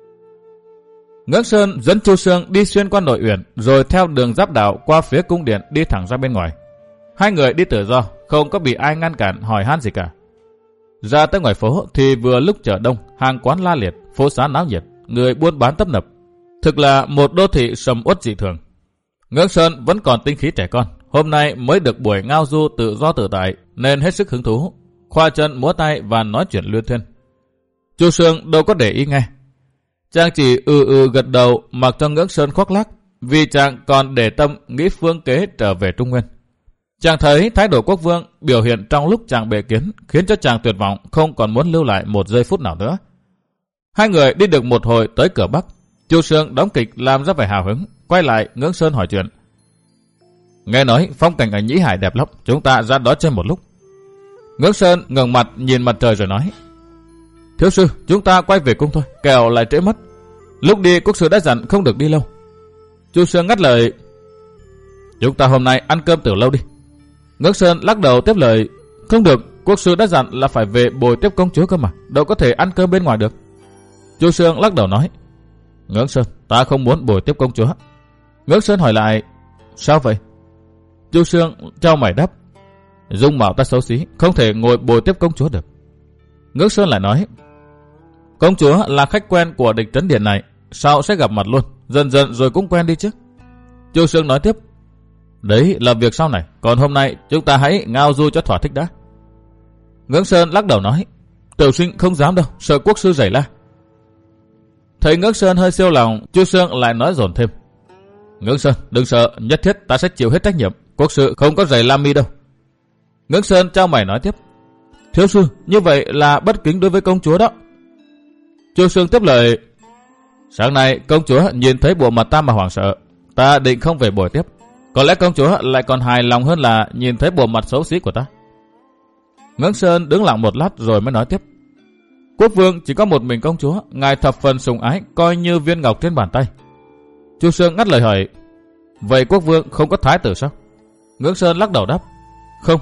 Ngưỡng Sơn dẫn Chu Sương đi xuyên qua nội uyển, rồi theo đường giáp đạo qua phía cung điện đi thẳng ra bên ngoài. Hai người đi tự do, không có bị ai ngăn cản hỏi han gì cả. Ra tới ngoài phố thì vừa lúc chợ đông, hàng quán la liệt, phố xá náo nhiệt, người buôn bán tấp nập. Thực là một đô thị sầm uất dị thường. Ngưỡng Sơn vẫn còn tinh khí trẻ con, hôm nay mới được buổi ngao du tự do tự tại nên hết sức hứng thú, khoa chân múa tay và nói chuyện luyên thuyên. Chu Sương đâu có để ý nghe, chàng chỉ ừ ừ gật đầu mặc cho Ngưỡng Sơn khoác lác, vì chàng còn để tâm nghĩ phương kế trở về Trung Nguyên. Chàng thấy thái độ quốc vương biểu hiện trong lúc chàng bệ kiến khiến cho chàng tuyệt vọng, không còn muốn lưu lại một giây phút nào nữa. Hai người đi được một hồi tới cửa Bắc. Chu Sương đóng kịch làm ra vẻ hào hứng, quay lại Ngưỡng Sơn hỏi chuyện: Nghe nói phong cảnh ở Nhĩ Hải đẹp lắm, chúng ta ra đó chơi một lúc. Ngưỡng Sơn ngẩng mặt nhìn mặt trời rồi nói: Thiếu sư, chúng ta quay về cung thôi, kẻo lại trễ mất. Lúc đi quốc sư đã dặn không được đi lâu. Chu Sương ngắt lời: Chúng ta hôm nay ăn cơm từ lâu đi. Ngưỡng Sơn lắc đầu tiếp lời: Không được, quốc sư đã dặn là phải về bồi tiếp công chúa cơ mà, đâu có thể ăn cơm bên ngoài được. Chu Sương lắc đầu nói: Ngưỡng Sơn, ta không muốn bồi tiếp công chúa. Ngưỡng Sơn hỏi lại: Sao vậy? Chu Sương trao mày đáp: Dung mạo ta xấu xí, không thể ngồi bồi tiếp công chúa được. Ngưỡng Sơn lại nói: Công chúa là khách quen của Địch Trấn Điện này, sao sẽ gặp mặt luôn, dần dần rồi cũng quen đi chứ. Chu Sương nói tiếp: Đấy là việc sau này, còn hôm nay chúng ta hãy ngao du cho thỏa thích đã. Ngưỡng Sơn lắc đầu nói: Tiểu sinh không dám đâu, sợ quốc sư giày la. Thấy Ngưỡng Sơn hơi siêu lòng, Chu Sương lại nói dồn thêm: Ngưỡng Sơn, đừng sợ, nhất thiết ta sẽ chịu hết trách nhiệm, quốc sư không có giày la mi đâu. Ngưỡng Sơn trao mày nói tiếp: Thiếu sư, như vậy là bất kính đối với công chúa đó. Chu Sương tiếp lời: Sáng nay công chúa nhìn thấy bộ mặt ta mà hoảng sợ, ta định không về bồi tiếp. Có lẽ công chúa lại còn hài lòng hơn là nhìn thấy bộ mặt xấu xí của ta. Ngưỡng Sơn đứng lặng một lát rồi mới nói tiếp: Quốc vương chỉ có một mình công chúa, ngài thập phần sủng ái, coi như viên ngọc trên bàn tay. Chu Sương ngắt lời hỏi: Vậy quốc vương không có thái tử sao? Ngưỡng Sơn lắc đầu đáp: Không.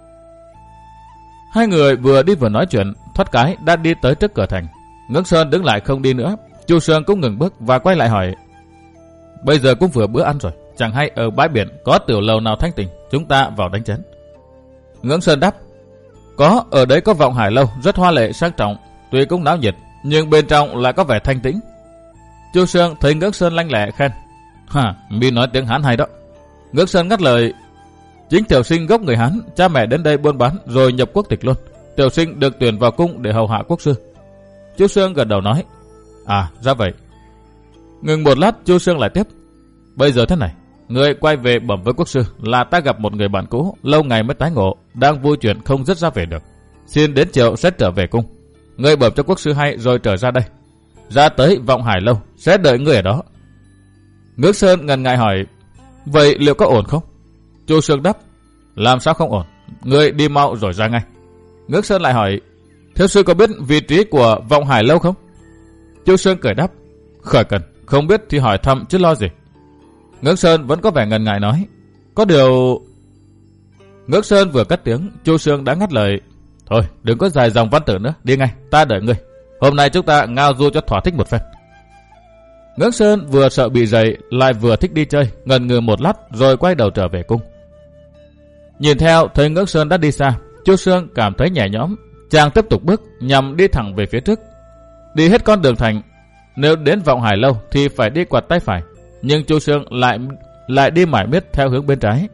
Hai người vừa đi vừa nói chuyện, thoát cái đã đi tới trước cửa thành. Ngưỡng Sơn đứng lại không đi nữa. Chu Sương cũng ngừng bước và quay lại hỏi: Bây giờ cũng vừa bữa ăn rồi, chẳng hay ở bãi biển có tiểu lầu nào thanh tịnh, chúng ta vào đánh chén. Ngưỡng Sơn đáp: Có, ở đấy có Vọng Hải lâu, rất hoa lệ sang trọng, tuy cũng náo nhiệt, nhưng bên trong lại có vẻ thanh tĩnh. Chu Sương thấy Ngưỡng Sơn lanh lẹ khen: Hả, mi nói tiếng Hán hay đó. Ngưỡng Sơn ngắt lời: Chính tiểu sinh gốc người Hán, cha mẹ đến đây buôn bán rồi nhập quốc tịch luôn. Tiểu sinh được tuyển vào cung để hầu hạ quốc sư. Chu Sương gật đầu nói: À, ra vậy. Ngừng một lát, Chu Sương lại tiếp: Bây giờ thế này, người quay về bẩm với quốc sư là ta gặp một người bạn cũ, lâu ngày mới tái ngộ, đang vui chuyện không dứt ra về được. Xin đến chiều sẽ trở về cung. Người bẩm cho quốc sư hay rồi trở ra đây. Ra tới Vọng Hải lâu, sẽ đợi người ở đó. Ngưỡng Sơn ngần ngại hỏi: Vậy liệu có ổn không? Chu Sương đáp: Làm sao không ổn, người đi mau rồi ra ngay. Ngưỡng Sơn lại hỏi: Thiếu sư có biết vị trí của Vọng Hải lâu không? Chu Sương cười đáp. Khỏi cần, không biết thì hỏi thăm chứ lo gì. Ngưỡng Sơn vẫn có vẻ ngần ngại nói. Có điều... Ngưỡng Sơn vừa cất tiếng, Chu Sương đã ngắt lời. Thôi, đừng có dài dòng văn tử nữa, đi ngay, ta đợi ngươi. Hôm nay chúng ta ngao du cho thỏa thích một phen. Ngưỡng Sơn vừa sợ bị dậy, lại vừa thích đi chơi, ngần ngừ một lát rồi quay đầu trở về cung. Nhìn theo, thấy Ngưỡng Sơn đã đi xa, Chu Sương cảm thấy nhẹ nhõm. Chàng tiếp tục bước nhằm đi thẳng về phía trước. Đi hết con đường thành, nếu đến Vọng Hải lâu thì phải đi quạt tay phải, nhưng Chu Sương lại lại đi mải miết theo hướng bên trái.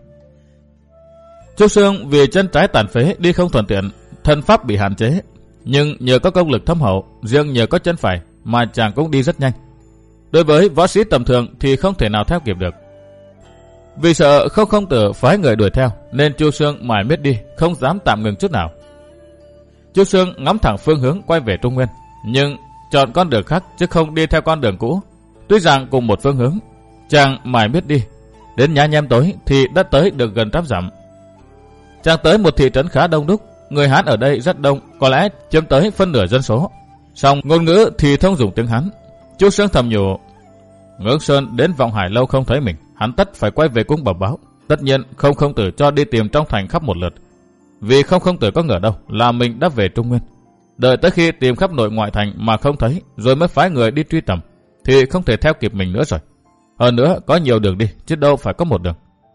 Chu Sương vì chân trái tàn phế đi không thuận tiện, thân pháp bị hạn chế, nhưng nhờ có công lực thâm hậu, riêng nhờ có chân phải mà chàng cũng đi rất nhanh. Đối với võ sĩ tầm thường thì không thể nào theo kịp được. Vì sợ Không Không Tử phái người đuổi theo, nên Chu Sương mải miết đi, không dám tạm ngừng chút nào. Chu Sương ngắm thẳng phương hướng quay về Trung Nguyên, nhưng chọn con đường khác chứ không đi theo con đường cũ. Tuy rằng cùng một phương hướng, chàng mải miết đi, đến nhá nhem tối thì đã tới được gần trăm dặm. Chàng tới một thị trấn khá đông đúc, người Hán ở đây rất đông, có lẽ chiếm tới phân nửa dân số. Song ngôn ngữ thì thông dùng tiếng Hán. Chu Sương thầm nhủ, Ngưỡng Sơn đến Vọng Hải lâu không thấy mình, hắn tất phải quay về cung bẩm báo. Tất nhiên Không Không Tử cho đi tìm trong thành khắp một lượt, vì Không Không Tử có ngờ đâu là mình đã về Trung Nguyên. Đợi tới khi tìm khắp nội ngoại thành mà không thấy, rồi mới phái người đi truy tầm, thì không thể theo kịp mình nữa rồi. Hơn nữa có nhiều đường đi, chứ đâu phải có một đường.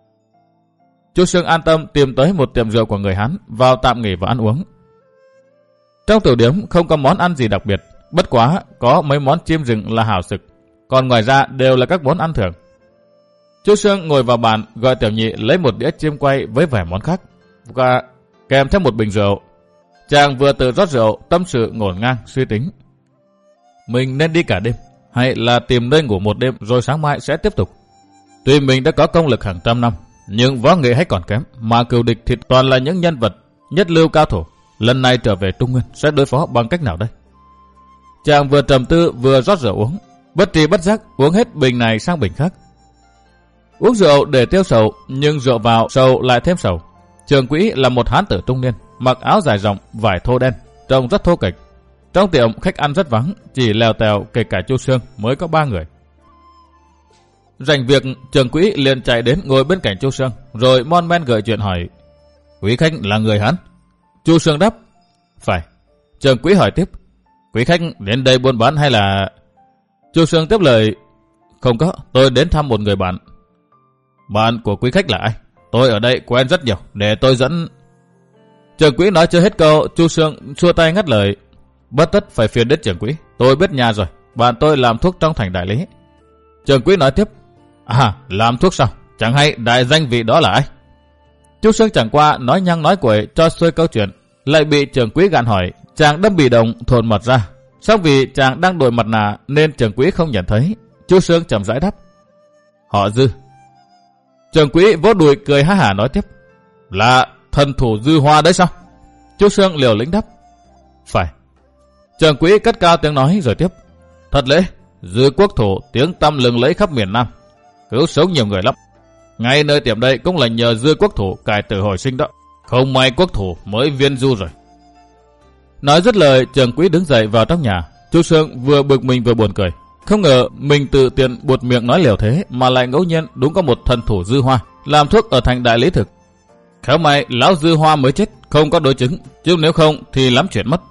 Chu Sương an tâm tìm tới một tiệm rượu của người Hán, vào tạm nghỉ và ăn uống. Trong tiểu điếm không có món ăn gì đặc biệt, bất quá có mấy món chim rừng là hảo sực, còn ngoài ra đều là các món ăn thường. Chu Sương ngồi vào bàn gọi tiểu nhị lấy một đĩa chim quay với vài món khác, và kèm theo một bình rượu. Chàng vừa tự rót rượu, tâm sự ngổn ngang suy tính. Mình nên đi cả đêm, hay là tìm nơi ngủ một đêm rồi sáng mai sẽ tiếp tục? Tuy mình đã có công lực hàng trăm năm, nhưng võ nghệ hay còn kém, mà cừu địch thì toàn là những nhân vật nhất lưu cao thủ. Lần này trở về Trung Nguyên sẽ đối phó bằng cách nào đây? Chàng vừa trầm tư vừa rót rượu uống, bất tri bất giác uống hết bình này sang bình khác. Uống rượu để tiêu sầu, nhưng rượu vào sầu lại thêm sầu. Trường Quỹ là một hán tử trung niên, mặc áo dài rộng, vải thô đen, trông rất thô kệch. Trong tiệm khách ăn rất vắng, chỉ lèo tèo kể cả Chu Sương mới có ba người. Rảnh việc, Trường Quỹ liền chạy đến ngồi bên cạnh Chu Sương, rồi mon men gợi chuyện hỏi: Quý khách là người Hán? Chu Sương đáp: Phải. Trường Quỹ hỏi tiếp: Quý khách đến đây buôn bán hay là... Chu Sương tiếp lời: Không có, tôi đến thăm một người bạn. Bạn của quý khách là ai? Tôi ở đây quen rất nhiều, để tôi dẫn... Trường Quỹ nói chưa hết câu, Chu Sương xua tay ngắt lời: Bất tất phải phiền đến Trường Quỹ, tôi biết nhà rồi, bạn tôi làm thuốc trong thành đại lý. Trường Quỹ nói tiếp: À, làm thuốc sao? Chẳng hay đại danh vị đó là ai? Chu Sương chẳng qua nói nhăng nói quậy cho xuôi câu chuyện, lại bị Trường Quỹ gạn hỏi. Chàng đâm bị động thồn mặt ra, sau vì chàng đang đội mặt nạ nên Trường Quỹ không nhận thấy. Chu Sương chậm rãi đáp: Họ Dư. Trường Quỹ vỗ đùi cười ha hả nói tiếp: Là thần thủ Dư Hoa đấy sao? Chu Sương liều lĩnh đáp: Phải. Trường Quỹ cất cao tiếng nói rồi tiếp: Thật lễ, Dư quốc thủ tiếng tăm lừng lẫy khắp miền Nam, cứu sống nhiều người lắm. Ngay nơi tiệm đây cũng là nhờ Dư quốc thủ cải tử hồi sinh đó. Không may quốc thủ mới viên du rồi. Nói dứt lời, Trường Quỹ đứng dậy vào trong nhà. Chu Sương vừa bực mình vừa buồn cười. Không ngờ mình tự tiện buột miệng nói liều thế, mà lại ngẫu nhiên đúng có một thần thủ Dư Hoa làm thuốc ở thành đại lý thực. Khéo may lão Dư Hoa mới chết, không có đối chứng, chứ nếu không thì lắm chuyện mất.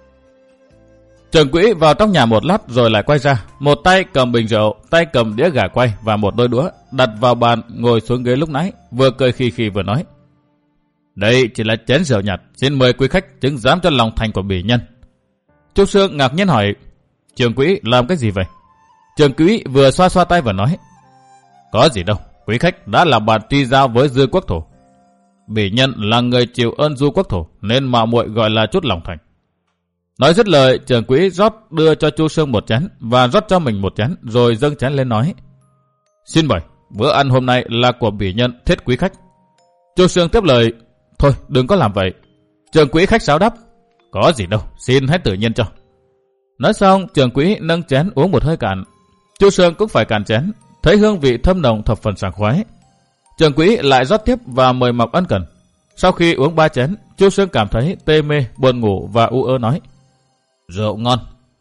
Trường Quỹ vào trong nhà một lát rồi lại quay ra, một tay cầm bình rượu, tay cầm đĩa gà quay và một đôi đũa, đặt vào bàn ngồi xuống ghế lúc nãy, vừa cười khì khì vừa nói: Đây chỉ là chén rượu nhạt, xin mời quý khách chứng giám cho lòng thành của bỉ nhân. Chu Sương ngạc nhiên hỏi: Trường Quỹ làm cái gì vậy? Trường Quỹ vừa xoa xoa tay vừa nói: Có gì đâu, quý khách đã là bạn tri giao với Dư quốc thủ. Bỉ nhân là người chịu ơn Du quốc thủ, nên mạo muội gọi là chút lòng thành. Nói dứt lời, Trường Quỹ rót đưa cho Chu Sương một chén và rót cho mình một chén, rồi dâng chén lên nói: Xin mời, bữa ăn hôm nay là của bỉ nhân thiết quý khách. Chu Sương tiếp lời: Thôi đừng có làm vậy. Trường Quỹ khách sáo đáp: Có gì đâu, xin hãy tự nhiên cho. Nói xong, Trường Quỹ nâng chén uống một hơi cạn. Chu Sương cũng phải cạn chén, thấy hương vị thơm nồng thập phần sảng khoái. Trường Quỹ lại rót tiếp và mời mọc ân cần. Sau khi uống ba chén, Chu Sương cảm thấy tê mê, buồn ngủ và u ơ nói: Rượu ngon.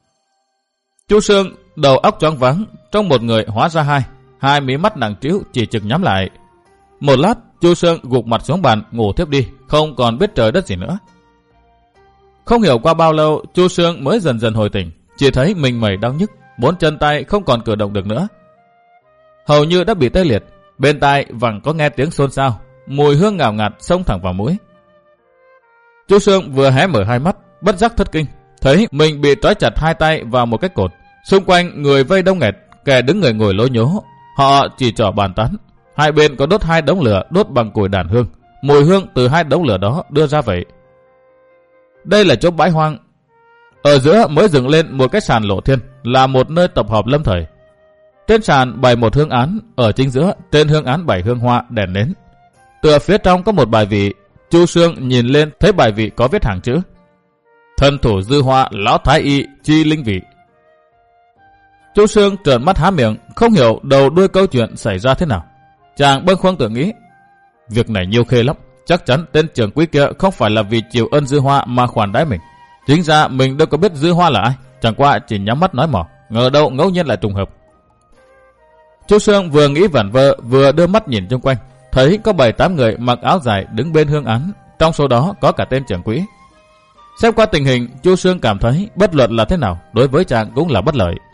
Chu Sương đầu óc choáng váng, trong một người hóa ra hai, hai mí mắt nặng trĩu chỉ chực nhắm lại. Một lát, Chu Sương gục mặt xuống bàn ngủ thiếp đi, không còn biết trời đất gì nữa. Không hiểu qua bao lâu, Chu Sương mới dần dần hồi tỉnh, chỉ thấy mình mẩy đau nhức, bốn chân tay không còn cử động được nữa. Hầu như đã bị tê liệt, bên tai vẳng có nghe tiếng xôn xao, mùi hương ngào ngạt xông thẳng vào mũi. Chu Sương vừa hé mở hai mắt, bất giác thất kinh, thấy mình bị trói chặt hai tay vào một cái cột, xung quanh người vây đông nghẹt, kẻ đứng người ngồi lố nhố, họ chỉ trỏ bàn tán. Hai bên có đốt hai đống lửa đốt bằng củi đàn hương, mùi hương từ hai đống lửa đó đưa ra vậy. Đây là chỗ bãi hoang, ở giữa mới dựng lên một cái sàn lộ thiên, là một nơi tập họp lâm thời. Trên sàn bày một hương án, ở chính giữa trên hương án bày hương hoa đèn nến. Tựa phía trong có một bài vị. Chu Sương nhìn lên thấy bài vị có viết hàng chữ: Thân thủ dư hoa lão thái y chi linh vị. Chu Sương trợn mắt há miệng, không hiểu đầu đuôi câu chuyện xảy ra thế nào. Chàng bâng khuâng tự nghĩ, việc này nhiêu khê lắm, chắc chắn tên trưởng quý kia không phải là vì chịu ơn dư hoa mà khoản đãi mình. Chính ra mình đâu có biết dư hoa là ai, chẳng qua chỉ nhắm mắt nói mò, ngờ đâu ngẫu nhiên lại trùng hợp. Chu Sương vừa nghĩ vẩn vơ vừa đưa mắt nhìn chung quanh, thấy có bảy tám người mặc áo dài đứng bên hương án, trong số đó có cả tên trưởng quỹ. Xem qua tình hình, Chu Sương cảm thấy bất luận là thế nào, đối với chàng cũng là bất lợi.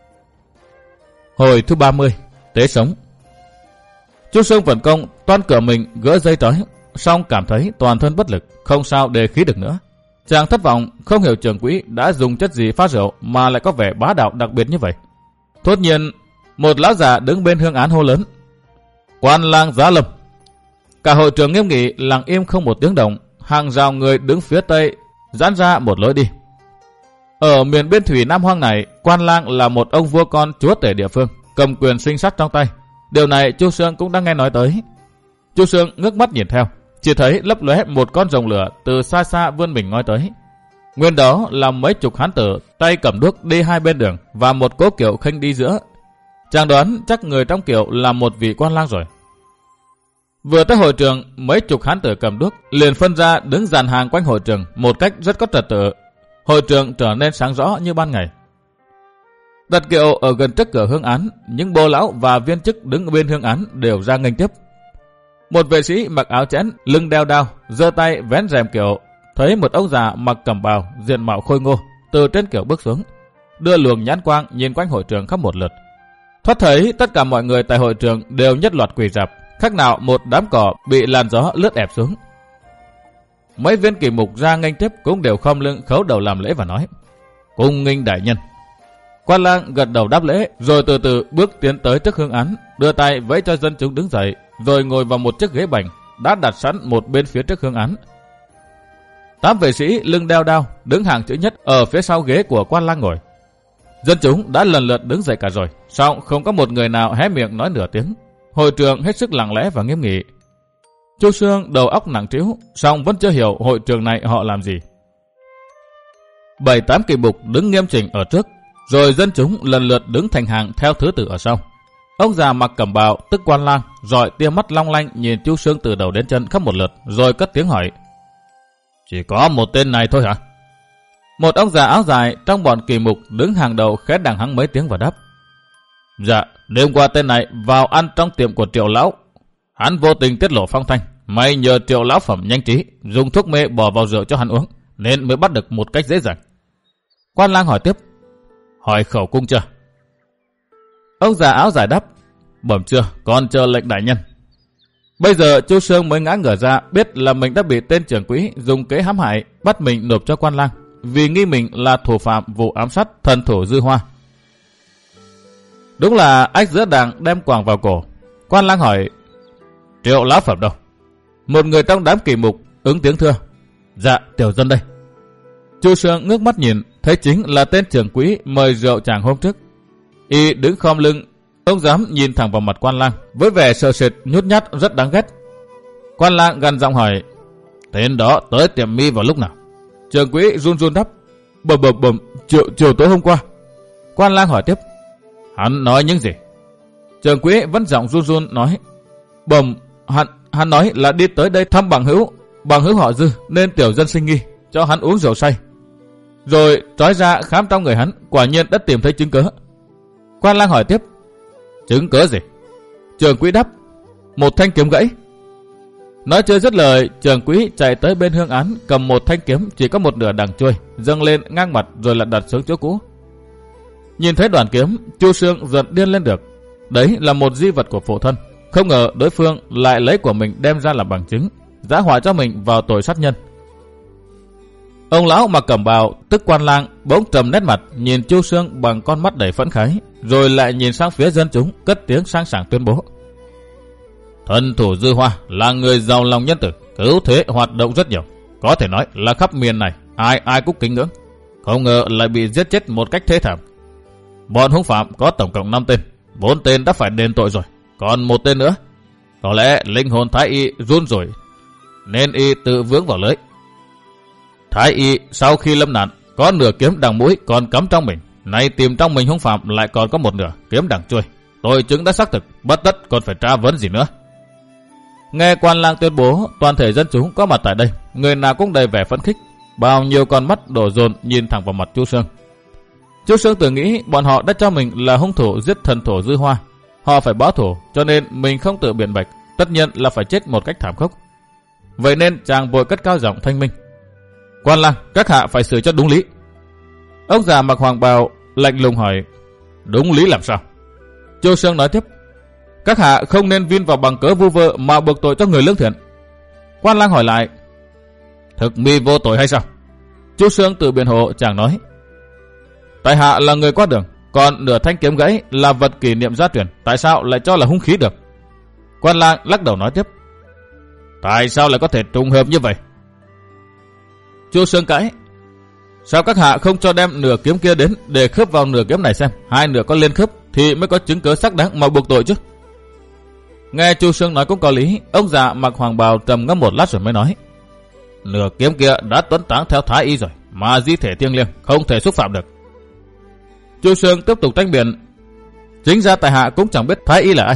Hồi thứ ba mươi, tế sống. Chu Sương vận công toan cửa mình gỡ dây trói, song cảm thấy toàn thân bất lực, không sao đề khí được nữa. Chàng thất vọng, không hiểu trưởng quỹ đã dùng chất gì pha rượu mà lại có vẻ bá đạo đặc biệt như vậy. Thốt nhiên, một lão già đứng bên hương án hô lớn: Quan lang Giá Lâm! Cả hội trường nghiêm nghị, lặng im không một tiếng động. Hàng rào người đứng phía tây giãn ra một lối đi. Ở miền biên thủy Nam Hoang này, quan lang là một ông vua con chúa tể địa phương, cầm quyền sinh sát trong tay. Điều này Chu Sương cũng đã nghe nói tới. Chu Sương ngước mắt nhìn theo, chỉ thấy lấp lóe một con rồng lửa từ xa xa vươn mình ngoi tới. Nguyên đó là mấy chục hán tử tay cầm đuốc đi hai bên đường và một cố kiệu khênh đi giữa. Chàng đoán chắc người trong kiệu là một vị quan lang rồi. Vừa tới hội trường, mấy chục hán tử cầm đuốc liền phân ra đứng dàn hàng quanh hội trường một cách rất có trật tự. Hội trường trở nên sáng rõ như ban ngày. Đặt kiệu ở gần trước cửa hương án, những bô lão và viên chức đứng bên hương án đều ra nghênh tiếp. Một vệ sĩ mặc áo chẽn, lưng đeo đao, giơ tay vén rèm kiệu, thấy một ông già mặc cẩm bào, diện mạo khôi ngô từ trên kiệu bước xuống, đưa luồng nhãn quang nhìn quanh hội trường khắp một lượt. Thoát thấy tất cả mọi người tại hội trường đều nhất loạt quỳ rạp, khác nào một đám cỏ bị làn gió lướt ép xuống. Mấy viên kỳ mục ra nghênh tiếp cũng đều khom lưng khấu đầu làm lễ và nói: Cung nghinh đại nhân. Quan lang gật đầu đáp lễ, rồi từ từ bước tiến tới trước hương án, đưa tay vẫy cho dân chúng đứng dậy, rồi ngồi vào một chiếc ghế bành đã đặt sẵn một bên phía trước hương án. Tám vệ sĩ lưng đeo đao đứng hàng chữ nhất ở phía sau ghế của quan lang ngồi. Dân chúng đã lần lượt đứng dậy cả rồi, song không có một người nào hé miệng nói nửa tiếng. Hội trường hết sức lặng lẽ và nghiêm nghị. Chu Sương đầu óc nặng trĩu, song vẫn chưa hiểu hội trường này họ làm gì. Bảy tám kỳ mục đứng nghiêm chỉnh ở trước, rồi dân chúng lần lượt đứng thành hàng theo thứ tự ở sau. Ông già mặc cẩm bào tức quan lang, rọi tia mắt long lanh nhìn Chu Sương từ đầu đến chân khắp một lượt, rồi cất tiếng hỏi: Chỉ có một tên này thôi hả? Một ông già áo dài trong bọn kỳ mục đứng hàng đầu khẽ đằng hắng mấy tiếng và đáp: Dạ, đêm qua tên này vào ăn trong tiệm của Triệu lão. Hắn vô tình tiết lộ phong thanh, may nhờ Triệu lão phẩm nhanh trí, dùng thuốc mê bỏ vào rượu cho hắn uống, nên mới bắt được một cách dễ dàng. Quan lang hỏi tiếp: Hỏi khẩu cung chưa? Ông già áo dài đáp: Bẩm chưa, còn chờ lệnh đại nhân. Bây giờ Chu Sương mới ngã ngửa ra, biết là mình đã bị tên trưởng quỹ dùng kế hãm hại, bắt mình nộp cho quan lang, vì nghi mình là thủ phạm vụ ám sát thần thủ Dư Hoa. Đúng là ách giữa đàng đem quàng vào cổ. Quan lang hỏi: Triệu lão phẩm đâu? Một người trong đám kỳ mục ứng tiếng thưa: Dạ, tiểu dân đây. Chu Sương ngước mắt nhìn, thấy chính là tên trưởng quỹ mời rượu chàng hôm trước. Y đứng khom lưng, không dám nhìn thẳng vào mặt quan lang, với vẻ sợ sệt nhút nhát rất đáng ghét. Quan lang gằn giọng hỏi: Tên đó tới tiệm mi vào lúc nào? Trưởng quỹ run run đáp: Bẩm bẩm bẩm, chiều chiều tối hôm qua. Quan lang hỏi tiếp: Hắn nói những gì? Trưởng quỹ vẫn giọng run run nói: Bẩm, hắn hắn nói là đi tới đây thăm bằng hữu, bằng hữu họ Dư nên tiểu dân sinh nghi, cho hắn uống rượu say. rồi trói ra khám trong người hắn, quả nhiên đã tìm thấy chứng cớ. Quan lang hỏi tiếp, chứng cớ gì? Trưởng quỹ đáp, một thanh kiếm gãy. Nói chưa dứt lời, trưởng quỹ chạy tới bên hương án, cầm một thanh kiếm chỉ có một nửa đằng chuôi, dâng lên ngang mặt rồi lại đặt xuống chỗ cũ. Nhìn thấy đoàn kiếm, Chu Xương giận điên lên được. Đấy là một di vật của phụ thân, không ngờ đối phương lại lấy của mình đem ra làm bằng chứng, giã họa cho mình vào tội sát nhân. Ông lão mặc cẩm bào, tức quan lang, bỗng trầm nét mặt, nhìn Chu Xương bằng con mắt đầy phẫn khái, rồi lại nhìn sang phía dân chúng, cất tiếng sang sảng tuyên bố: Thân thủ Dư Hoa là người giàu lòng nhân tử, cứu thế hoạt động rất nhiều, có thể nói là khắp miền này ai ai cũng kính ngưỡng. Không ngờ lại bị giết chết một cách thê thảm. Bọn hung phạm có tổng cộng năm tên, bốn tên đã phải đền tội rồi, còn một tên nữa, có lẽ linh hồn Thái Y run rủi nên y tự vướng vào lưới. Thái Y sau khi lâm nạn có nửa kiếm đằng mũi còn cắm trong mình, nay tìm trong mình hung phạm lại còn có một nửa kiếm đằng chuôi. Tội chứng đã xác thực, bất tất còn phải tra vấn gì nữa. Nghe quan lang tuyên bố, toàn thể dân chúng có mặt tại đây, người nào cũng đầy vẻ phấn khích, bao nhiêu con mắt đổ dồn nhìn thẳng vào mặt Chu Xương. Chu Xương tự nghĩ bọn họ đã cho mình là hung thủ giết thần thổ Dư Hoa, họ phải báo thù, cho nên mình không tự biện bạch, tất nhiên là phải chết một cách thảm khốc. Vậy nên chàng vội cất cao giọng thanh minh: Quan lang, các hạ phải xử cho đúng lý. Ông già mặc hoàng bào lạnh lùng hỏi: Đúng lý làm sao? Chu Xương nói tiếp: Các hạ không nên vin vào bằng cớ vu vơ mà buộc tội cho người lương thiện. Quan lang hỏi lại: Thực mi vô tội hay sao? Chu Xương tự biện hộ, chàng nói: Tại hạ là người qua đường, còn nửa thanh kiếm gãy là vật kỷ niệm gia truyền, tại sao lại cho là hung khí được? Quan lang lắc đầu nói tiếp: Tại sao lại có thể trùng hợp như vậy? Chu Xương cãi: Sao các hạ không cho đem nửa kiếm kia đến để khớp vào nửa kiếm này xem, hai nửa có liên khớp thì mới có chứng cớ xác đáng mà buộc tội chứ. Nghe Chu Xương nói cũng có lý, ông già mặc hoàng bào trầm ngâm một lát rồi mới nói: Nửa kiếm kia đã tuấn táng theo Thái Y rồi, mà di thể thiêng liêng không thể xúc phạm được. Chu Xương tiếp tục tranh biện: Chính ra tại hạ cũng chẳng biết Thái Y là ai.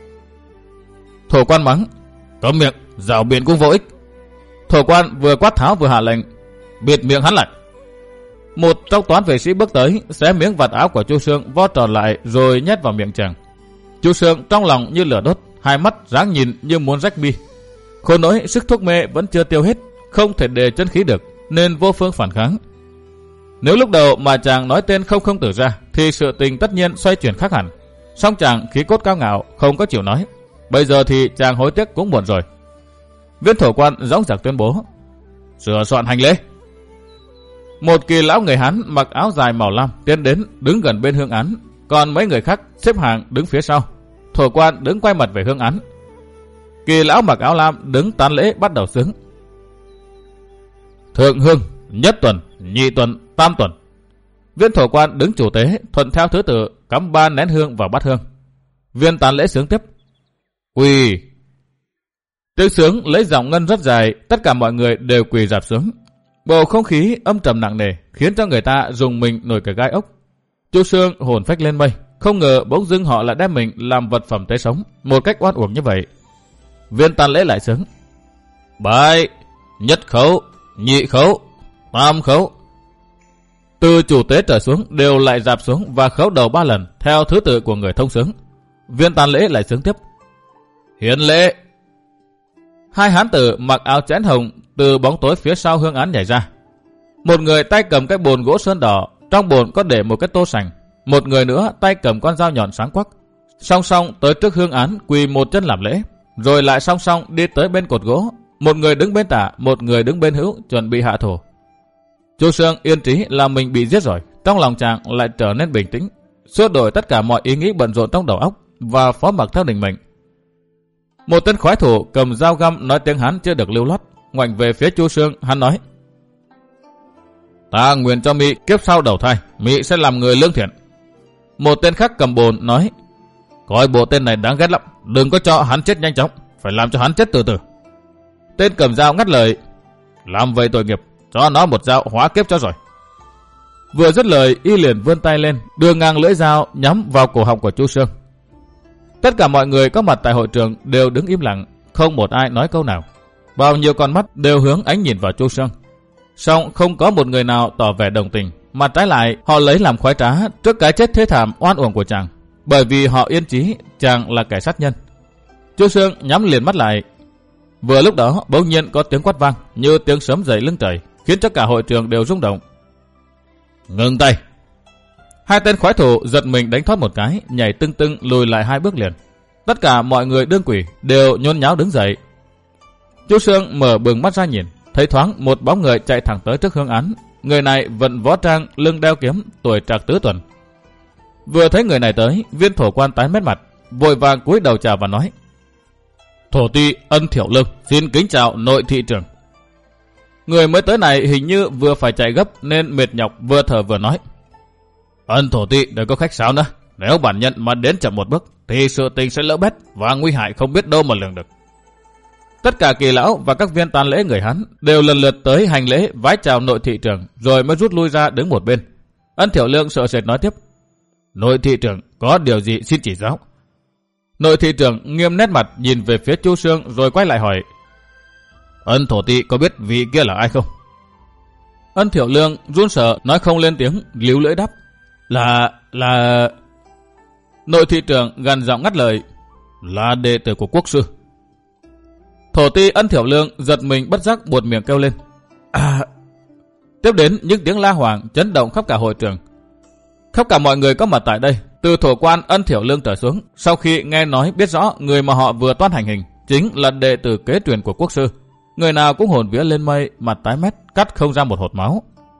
Thổ quan mắng: Cấm miệng, rảo biện cũng vô ích. Thổ quan vừa quát tháo vừa hạ lệnh: Bịt miệng hắn lại. Một trong toán vệ sĩ bước tới, xé miếng vạt áo của Chu Xương vo tròn lại rồi nhét vào miệng chàng. Chu Xương trong lòng như lửa đốt, hai mắt ráng nhìn như muốn rách bi. Khổ nỗi sức thuốc mê vẫn chưa tiêu hết, không thể để chân khí được, nên vô phương phản kháng. Nếu lúc đầu mà chàng nói tên Không Không Tử ra, thì sự tình tất nhiên xoay chuyển khác hẳn. Song chàng khí cốt cao ngạo, không có chịu nói. Bây giờ thì chàng hối tiếc cũng muộn rồi. Viên thổ quan dõng dạc tuyên bố: Sửa soạn hành lễ. Một kỳ lão người Hán mặc áo dài màu lam tiến đến đứng gần bên hương án, còn mấy người khác xếp hàng đứng phía sau. Thổ quan đứng quay mặt về hương án. Kỳ lão mặc áo lam đứng tán lễ bắt đầu xướng: Thượng hương, nhất tuần, nhị tuần, tam tuần. Viên thổ quan đứng chủ tế thuận theo thứ tự cắm ba nén hương vào bát hương. Viên tán lễ xướng tiếp: Quỳ. Tiếng sướng lấy giọng ngân rất dài, tất cả mọi người đều quỳ rạp xuống. Bầu không khí âm trầm nặng nề khiến cho người ta dùng mình nổi cả gai ốc. Chu Xương hồn phách lên mây, không ngờ bỗng dưng họ lại đem mình làm vật phẩm tế sống một cách oan uổng như vậy. Viên tán lễ lại sướng: Bái, nhất khấu, nhị khấu, tam khấu. Từ chủ tế trở xuống đều lại rạp xuống và khấu đầu ba lần theo thứ tự của người thông sướng. Viên tán lễ lại sướng tiếp: Hiến lễ. Hai hán tử mặc áo chẽn hồng từ bóng tối phía sau hương án nhảy ra. Một người tay cầm cái bồn gỗ sơn đỏ, trong bồn có để một cái tô sành. Một người nữa tay cầm con dao nhọn sáng quắc. Song song tới trước hương án quỳ một chân làm lễ, rồi lại song song đi tới bên cột gỗ. Một người đứng bên tả, một người đứng bên hữu, chuẩn bị hạ thổ. Chu Xương yên trí là mình bị giết rồi, trong lòng chàng lại trở nên bình tĩnh, xua đổi tất cả mọi ý nghĩ bận rộn trong đầu óc và phó mặc theo định mệnh. Một tên khoái thủ cầm dao găm nói tiếng Hán chưa được lưu loát, ngoảnh về phía Chu Xương, hắn nói: Ta nguyện cho Mị kiếp sau đầu thai, Mị sẽ làm người lương thiện. Một tên khác cầm bồn nói: Coi bộ tên này đáng ghét lắm, đừng có cho hắn chết nhanh chóng, phải làm cho hắn chết từ từ. Tên cầm dao ngắt lời: Làm vậy tội nghiệp, cho nó một dao hóa kiếp cho rồi. Vừa dứt lời, y liền vươn tay lên, đưa ngang lưỡi dao nhắm vào cổ họng của Chu Xương. Tất cả mọi người có mặt tại hội trường đều đứng im lặng, không một ai nói câu nào. Bao nhiêu con mắt đều hướng ánh nhìn vào Chu Xương. Song không có một người nào tỏ vẻ đồng tình, mà trái lại họ lấy làm khoái trá trước cái chết thế thảm oan uổng của chàng, bởi vì họ yên chí chàng là kẻ sát nhân. Chu Xương nhắm liền mắt lại. Vừa lúc đó bỗng nhiên có tiếng quát vang như tiếng sấm dậy lưng trời, khiến cho cả hội trường đều rung động. Ngừng tay! Hai tên khoái thủ giật mình đánh thoát một cái, nhảy tưng tưng lùi lại hai bước liền. Tất cả mọi người đương quỷ đều nhốn nháo đứng dậy. Chu Xương mở bừng mắt ra nhìn, thấy thoáng một bóng người chạy thẳng tới trước hương án. Người này vận võ trang, lưng đeo kiếm, tuổi trạc tứ tuần. Vừa thấy người này tới, viên thổ quan tái mét mặt, vội vàng cúi đầu chào và nói: Thổ ti Ân Thiểu Lương xin kính chào nội thị trưởng. Người mới tới này hình như vừa phải chạy gấp nên mệt nhọc, vừa thở vừa nói: Ân thổ ti đừng có khách sáo nữa, nếu bản nhân mà đến chậm một bước thì sự tình sẽ lỡ bét và nguy hại không biết đâu mà lường được. Tất cả kỳ lão và các viên tán lễ người Hán đều lần lượt tới hành lễ vái chào nội thị trưởng, rồi mới rút lui ra đứng một bên. Ân Thiểu Lương sợ sệt nói tiếp: Nội thị trưởng có điều gì xin chỉ giáo. Nội thị trưởng nghiêm nét mặt nhìn về phía Chu Xương rồi quay lại hỏi: Ân thổ ti có biết vị kia là ai không? Ân Thiểu Lương run sợ nói không lên tiếng, líu lưỡi đáp: Là... là... Nội thị trưởng gằn giọng ngắt lời: Là đệ tử của quốc sư. Thổ ti Ân Thiểu Lương giật mình bất giác buột miệng kêu lên: À... Tiếp đến những tiếng la hoảng chấn động khắp cả hội trường. Khắp cả mọi người có mặt tại đây, từ thổ quan Ân Thiểu Lương trở xuống, sau khi nghe nói biết rõ người mà họ vừa toan hành hình chính là đệ tử kế truyền của quốc sư, người nào cũng hồn vía lên mây, mặt tái mét, cắt không ra một hột máu.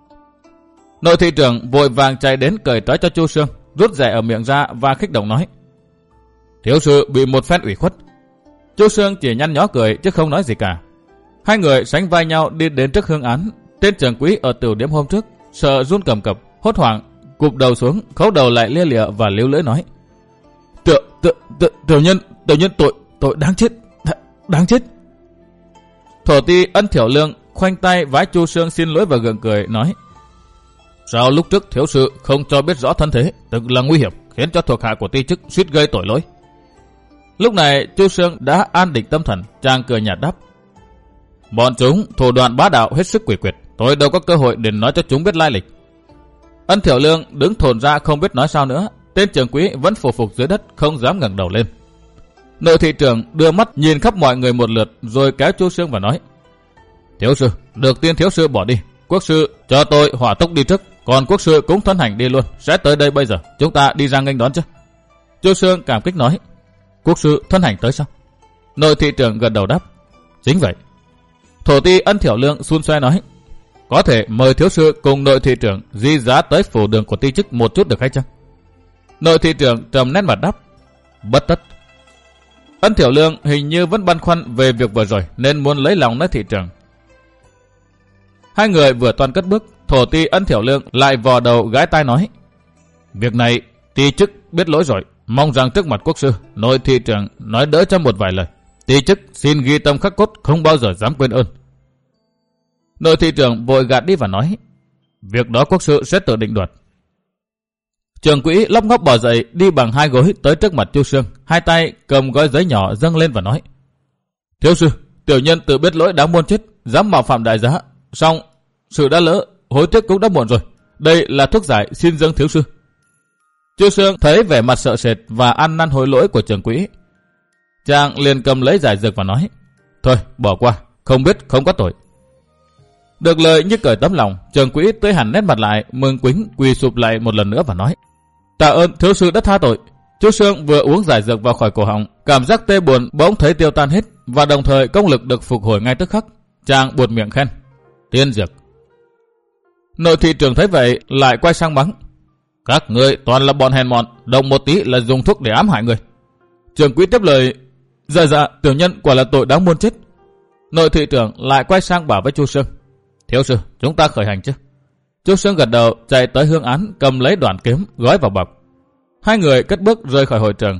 Nội thị trưởng vội vàng chạy đến cởi trói cho Chu Xương, rút rẻ ở miệng ra và kích động nói: Thiếu sư bị một phen ủy khuất. Chu Xương chỉ nhăn nhó cười chứ không nói gì cả. Hai người sánh vai nhau đi đến trước hương án. Tên trưởng quỹ ở tiểu điểm hôm trước sợ run cầm cập, hốt hoảng cụp đầu xuống, khấu đầu lại lia lịa và líu lưỡi nói: Tiểu tiểu tiểu tiểu nhân tiểu nhân tội tội đáng chết đáng chết. Thổ ti Ân Thiểu Lương khoanh tay vái Chu Xương xin lỗi và gượng cười nói: Sao lúc trước thiếu sự không cho biết rõ thân thế, tức là nguy hiểm, khiến cho thuộc hạ của ti chức suýt gây tội lỗi. Lúc này Chu Xương đã an định tâm thần, chàng cười nhạt đáp: Bọn chúng thủ đoạn bá đạo hết sức quỷ quyệt, tôi đâu có cơ hội để nói cho chúng biết lai lịch. Ân Thiểu Lương đứng thồn ra không biết nói sao nữa. Tên trưởng quý vẫn phủ phục dưới đất, không dám ngẩng đầu lên. Nội thị trưởng đưa mắt nhìn khắp mọi người một lượt, rồi kéo Chu Xương và nói: Thiếu sư, được tiên thiếu sư bỏ đi, quốc sư cho tôi hỏa tốc đi trước, còn quốc sư cũng thân hành đi luôn, sẽ tới đây bây giờ, chúng ta đi ra nghênh đón chứ. Chu Xương cảm kích nói: Quốc sư thân hành tới sao? Nội thị trưởng gật đầu đáp: Chính vậy. Thổ ti Ân Thiểu Lương xun xoe nói: Có thể mời thiếu sư cùng nội thị trưởng di giá tới phủ đường của ti chức một chút được hay chăng? Nội thị trưởng trầm nét mặt đáp: Bất tất. Ân Thiểu Lương hình như vẫn băn khoăn về việc vừa rồi nên muốn lấy lòng nói thị trưởng. Hai người vừa toan cất bước, thổ ti Ân Thiểu Lương lại vò đầu gái tai nói: Việc này ti chức biết lỗi rồi, mong rằng trước mặt quốc sư, nội thị trưởng nói đỡ cho một vài lời. Ti chức xin ghi tâm khắc cốt, không bao giờ dám quên ơn. Nội thị trưởng vội gạt đi và nói: Việc đó quốc sư sẽ tự định đoạt. Trưởng quỹ lóc ngóc bò dậy, đi bằng hai gối tới trước mặt Chu Xương, hai tay cầm gói giấy nhỏ dâng lên và nói: Thiếu sư, tiểu nhân tự biết lỗi đáng muôn chết, dám mạo phạm đại giá, song sự đã lỡ, hối tiếc cũng đã muộn rồi. Đây là thuốc giải, xin dâng thiếu sư. Chu Xương thấy vẻ mặt sợ sệt và ăn năn hối lỗi của trưởng quỹ, chàng liền cầm lấy giải dược và nói: Thôi bỏ qua, không biết không có tội. Được lời như cởi tấm lòng, trưởng quỹ tươi hẳn nét mặt lại, mừng quính quỳ sụp lại một lần nữa và nói: Tạ ơn thiếu sư đã tha tội. Chu Xương vừa uống giải dược vào khỏi cổ họng, cảm giác tê buồn bỗng thấy tiêu tan hết, và đồng thời công lực được phục hồi ngay tức khắc. Chàng buột miệng khen: Tiên dược. Nội thị trưởng thấy vậy lại quay sang mắng: Các ngươi toàn là bọn hèn mọn, động một tí là dùng thuốc để ám hại người. Trưởng quỹ tiếp lời: Dạ dạ, tiểu nhân quả là tội đáng muôn chết. Nội thị trưởng lại quay sang bảo với Chu Xương: Thiếu sư, chúng ta khởi hành chứ? Chu Xương gật đầu, chạy tới hương án, cầm lấy đoạn kiếm gói vào bọc. Hai người cất bước rời khỏi hội trường.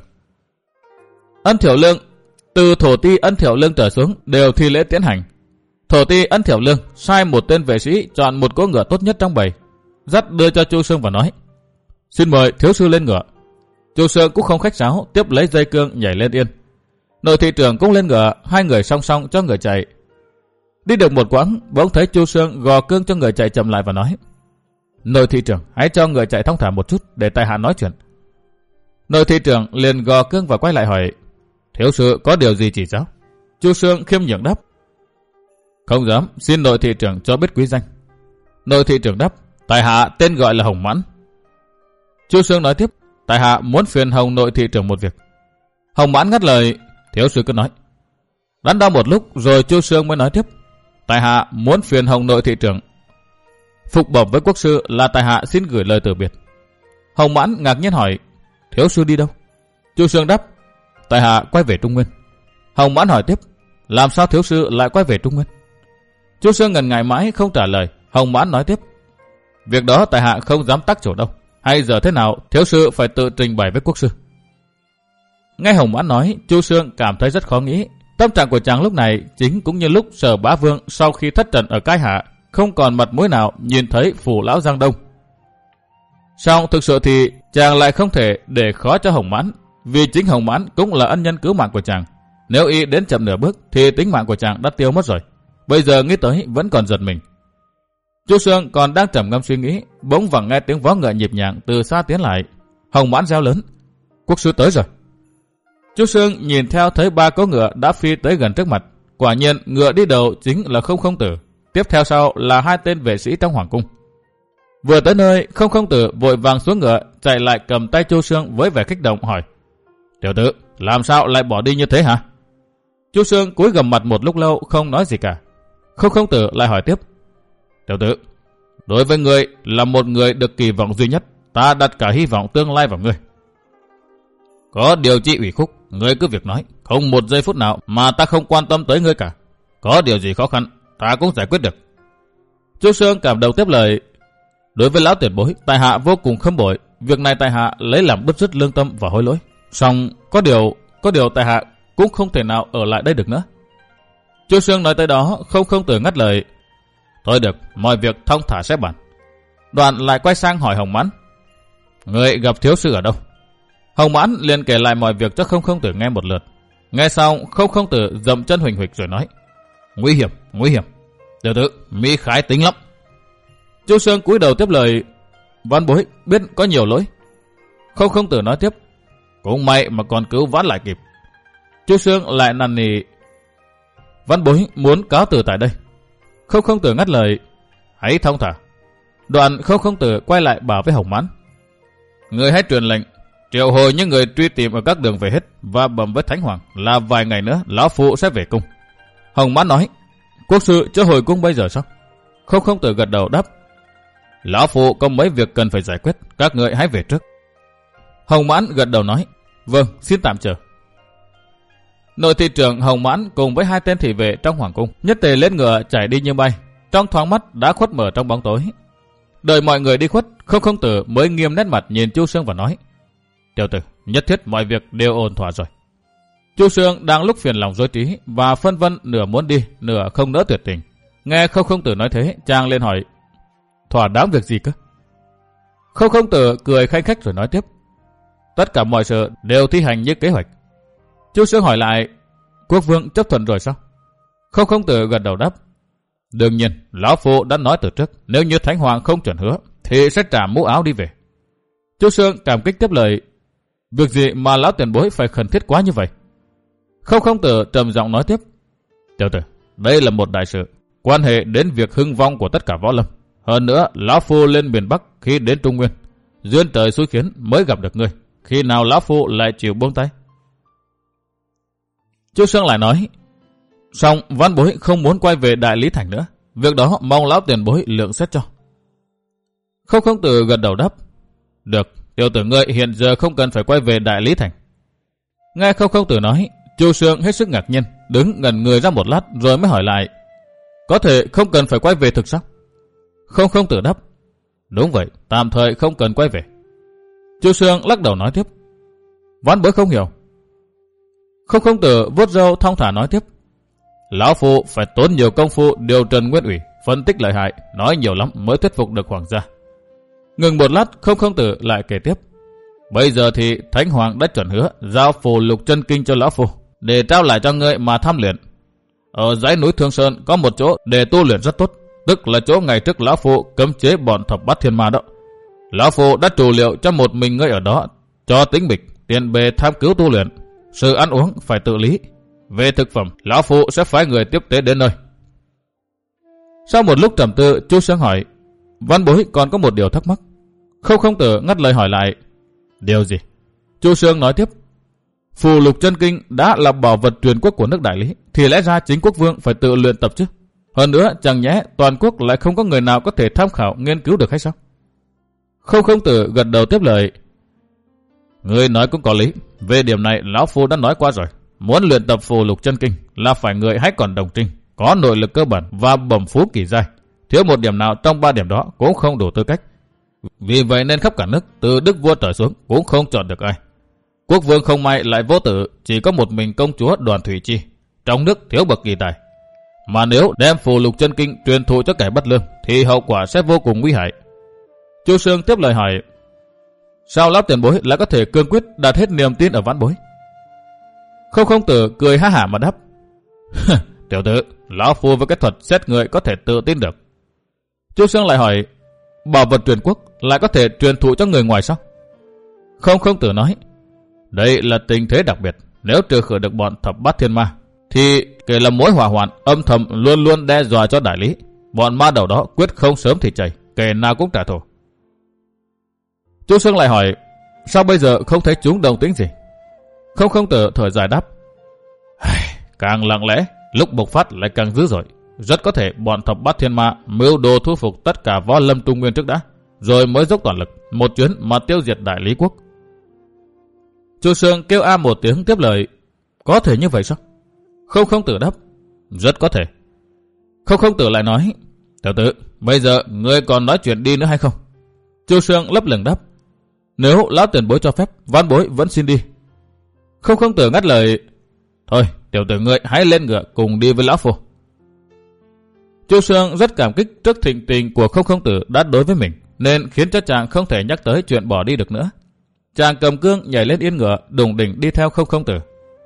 Ân Thiểu Lương, từ thổ ti Ân Thiểu Lương trở xuống đều thi lễ tiến hành. Thổ ti Ân Thiểu Lương sai một tên vệ sĩ chọn một cỗ ngựa tốt nhất trong bầy, dắt đưa cho Chu Xương và nói: Xin mời thiếu sư lên ngựa. Chu Xương cũng không khách sáo, tiếp lấy dây cương nhảy lên yên. Nội thị trưởng cũng lên ngựa, hai người song song cho người chạy. Đi được một quãng, bỗng thấy Chu Sương gò cương cho người chạy chậm lại và nói: Nội thị trưởng, hãy cho người chạy thong thả một chút để tại hạ nói chuyện. Nội thị trưởng liền gò cương và quay lại hỏi: Thiếu sự có điều gì chỉ giáo? Chu Sương khiêm nhường đáp: Không dám, xin nội thị trưởng cho biết quý danh. Nội thị trưởng đáp: Tại hạ tên gọi là Hồng Mãn. Chu Sương nói tiếp: Tại hạ muốn phiền Hồng nội thị trưởng một việc. Hồng Mãn ngắt lời: Thiếu sự cứ nói. Đắn đo một lúc rồi Chu Sương mới nói tiếp: Tại hạ muốn phiền Hồng nội thị trưởng phục bẩm với quốc sư là tại hạ xin gửi lời từ biệt. Hồng Mãn ngạc nhiên hỏi: Thiếu sư đi đâu? Chu Sương đáp: Tại hạ quay về Trung Nguyên. Hồng Mãn hỏi tiếp: Làm sao thiếu sư lại quay về Trung Nguyên? Chu Sương ngần ngại mãi không trả lời. Hồng Mãn nói tiếp: Việc đó tại hạ không dám tác chỗ đâu. Hay giờ thế nào thiếu sư phải tự trình bày với quốc sư. Nghe Hồng Mãn nói, Chu Sương cảm thấy rất khó nghĩ. Tâm trạng của chàng lúc này chính cũng như lúc Sở Bá Vương sau khi thất trận ở Cái Hạ, không còn mặt mũi nào nhìn thấy phủ lão Giang Đông. Song thực sự thì chàng lại không thể để khó cho Hồng Mãn, vì chính Hồng Mãn cũng là ân nhân cứu mạng của chàng. Nếu y đến chậm nửa bước thì tính mạng của chàng đã tiêu mất rồi. Bây giờ nghĩ tới vẫn còn giật mình. Chu Sương còn đang trầm ngâm suy nghĩ, bỗng vẳng nghe tiếng vó ngựa nhịp nhàng từ xa tiến lại. Hồng Mãn reo lớn: Quốc sư tới rồi. Chu Sương nhìn theo thấy ba cỗ ngựa đã phi tới gần trước mặt. Quả nhiên ngựa đi đầu chính là Không Không Tử, tiếp theo sau là hai tên vệ sĩ trong hoàng cung. Vừa tới nơi, Không Không Tử vội vàng xuống ngựa, chạy lại cầm tay Chu Sương với vẻ kích động hỏi: Tiểu tử, làm sao lại bỏ đi như thế hả? Chu Sương cúi gằm mặt một lúc lâu không nói gì cả. Không Không Tử lại hỏi tiếp: Tiểu tử, đối với ngươi là một người được kỳ vọng duy nhất, ta đặt cả hy vọng tương lai vào ngươi. Có điều chi ủy khúc, ngươi cứ việc nói, không một giây phút nào mà ta không quan tâm tới ngươi cả. Có điều gì khó khăn, ta cũng giải quyết được. Chu Sương cảm động tiếp lời: Đối với lão tiền bối, tại hạ vô cùng khâm bội, việc này tại hạ lấy làm bứt rứt lương tâm và hối lỗi. Song có điều, có điều tại hạ cũng không thể nào ở lại đây được nữa. Chu Sương nói tới đó, Không Không Tử ngắt lời: Thôi được, mọi việc thong thả sẽ bàn. Đoạn lại quay sang hỏi Hồng Mãn: Người gặp thiếu sư ở đâu? Hồng Mãn liền kể lại mọi việc cho Không Không Tử nghe một lượt. Nghe xong, Không Không Tử dậm chân huỳnh huỳnh rồi nói: Nguy hiểm, nguy hiểm. Tiểu tử, Mỹ khái tính lắm. Chu Sương cúi đầu tiếp lời: Văn bối biết có nhiều lỗi. Không Không Tử nói tiếp: Cũng may mà còn cứu vãn lại kịp. Chu Sương lại năn nỉ: Văn bối muốn cáo từ tại đây. Không Không Tử ngắt lời: Hãy thong thả. Đoạn Không Không Tử quay lại bảo với Hồng Mãn: Người hãy truyền lệnh triệu hồi những người truy tìm ở các đường về hết, và bẩm với Thánh Hoàng là vài ngày nữa lão phụ sẽ về cung. Hồng Mãn nói: Quốc sư chưa hồi cung bây giờ sao? Không Không Tử gật đầu đáp: Lão phụ có mấy việc cần phải giải quyết, các người hãy về trước. Hồng Mãn gật đầu nói: Vâng, xin tạm chờ. Nội thị trưởng Hồng Mãn cùng với hai tên thị vệ trong hoàng cung nhất tề lên ngựa chạy đi như bay, trong thoáng mắt đã khuất mở trong bóng tối. Đợi mọi người đi khuất, Không Không Tử mới nghiêm nét mặt nhìn Chu Sương và nói: Tiểu tử, nhất thiết mọi việc đều ổn thỏa rồi. Chu Sương đang lúc phiền lòng rối trí và phân vân, nửa muốn đi, nửa không nỡ tuyệt tình. Nghe Không Không Tử nói thế, chàng lên hỏi: Thỏa đáng việc gì cơ? Không Không Tử cười khanh khách rồi nói tiếp: Tất cả mọi sự đều thi hành như kế hoạch. Chu Sương hỏi lại: Quốc vương chấp thuận rồi sao? Không Không Tử gật đầu đáp: Đương nhiên, lão phụ đã nói từ trước, nếu như Thánh Hoàng không chuẩn hứa thì sẽ trả mũ áo đi về. Chu Sương cảm kích tiếp lời: Việc gì mà lão tiền bối phải khẩn thiết quá như vậy? Không Không Tử trầm giọng nói tiếp: Tiểu tử, đây là một đại sự, quan hệ đến việc hưng vong của tất cả võ lâm. Hơn nữa, lão phu lên miền Bắc khi đến Trung Nguyên, duyên trời xui khiến mới gặp được ngươi. Khi nào lão phu lại chịu buông tay? Chu Sương lại nói: Song văn bối không muốn quay về Đại Lý Thành nữa, việc đó mong lão tiền bối lượng xét cho. Không Không Tử gật đầu đáp: Được, tiểu tử ngươi hiện giờ không cần phải quay về Đại Lý Thành. Nghe Không Không Tử nói, Chu Sương hết sức ngạc nhiên, đứng ngẩn người ra một lát rồi mới hỏi lại: Có thể không cần phải quay về thực sao? Không Không Tử đáp: Đúng vậy, tạm thời không cần quay về. Chu Sương lắc đầu nói tiếp: Văn bối không hiểu. Không Không Tử vuốt râu thong thả nói tiếp: Lão phu phải tốn nhiều công phu điều trần nguyên ủy, phân tích lợi hại, nói nhiều lắm mới thuyết phục được hoàng gia. Ngừng một lát, Không Không Tử lại kể tiếp: Bây giờ thì Thánh Hoàng đã chuẩn hứa giao phù lục chân kinh cho lão phu để trao lại cho ngươi mà tham luyện. Ở dãy núi Thương Sơn có một chỗ để tu luyện rất tốt, tức là chỗ ngày trước lão phu cấm chế bọn thập bát thiên ma đó. Lão phu đã trù liệu cho một mình ngươi ở đó, cho tính mịch, tiền bề tham cứu tu luyện. Sự ăn uống phải tự lý. Về thực phẩm, lão phu sẽ phái người tiếp tế đến nơi. Sau một lúc trầm tư, Chu Sương hỏi, Văn Bối còn có một điều thắc mắc. Không Không Tử ngắt lời hỏi lại, điều gì? Chu Sương nói tiếp, phù lục chân kinh đã là bảo vật truyền quốc của nước Đại Lý, thì lẽ ra chính quốc vương phải tự luyện tập chứ. Hơn nữa, chẳng nhẽ toàn quốc lại không có người nào có thể tham khảo nghiên cứu được hay sao? Không Không Tử gật đầu tiếp lời, ngươi nói cũng có lý. Về điểm này lão phu đã nói qua rồi. Muốn luyện tập phù lục chân kinh là phải người hay còn đồng trinh, có nội lực cơ bản và bẩm phú kỳ giai. Thiếu một điểm nào trong ba điểm đó cũng không đủ tư cách. Vì vậy nên khắp cả nước, từ đức vua trở xuống cũng không chọn được ai. Quốc vương không may lại vô tử, chỉ có một mình công chúa Đoàn Thủy Chi. Trong nước thiếu bậc kỳ tài. Mà nếu đem phù lục chân kinh truyền thụ cho kẻ bất lương thì hậu quả sẽ vô cùng nguy hại. Chu Sương tiếp lời hỏi, sao lão tiền bối lại có thể cương quyết đặt hết niềm tin ở Vãn Bối? Không Không Tử cười ha hả mà đáp, tiểu tử, lão phu với cái thuật xét người có thể tự tin được. Chu Sương lại hỏi, bảo vật truyền quốc lại có thể truyền thụ cho người ngoài sao? Không Không Tử nói, đây là tình thế đặc biệt. Nếu trừ khử được bọn thập bát thiên ma thì kể là mối hỏa hoạn âm thầm luôn luôn đe dọa cho Đại Lý. Bọn ma đầu đó quyết không sớm thì chảy, kẻ nào cũng trả thù. Chu Sương lại hỏi, sao bây giờ không thấy chúng đồng tính gì? Không Không Tử thở dài đáp, càng lặng lẽ, lúc bộc phát lại càng dữ dội. Rất có thể bọn thập bát thiên ma mưu đồ thu phục tất cả võ lâm Trung Nguyên trước đã, rồi mới dốc toàn lực một chuyến mà tiêu diệt Đại Lý quốc. Chu Sương kêu a một tiếng tiếp lời, có thể như vậy sao? Không Không Tử đáp, rất có thể. Không Không Tử lại nói, tiểu tử, bây giờ ngươi còn nói chuyện đi nữa hay không? Chu Sương lấp lửng đáp, nếu lão tiền bối cho phép, Văn Bối vẫn xin đi. Không Không Tử ngắt lời, thôi tiểu tử ngươi hãy lên ngựa cùng đi với lão phu. Chu Sương rất cảm kích trước thịnh tình của Không Không Tử đã đối với mình, nên khiến cho chàng không thể nhắc tới chuyện bỏ đi được nữa. Chàng cầm cương nhảy lên yên ngựa, đùng đỉnh đi theo Không Không Tử.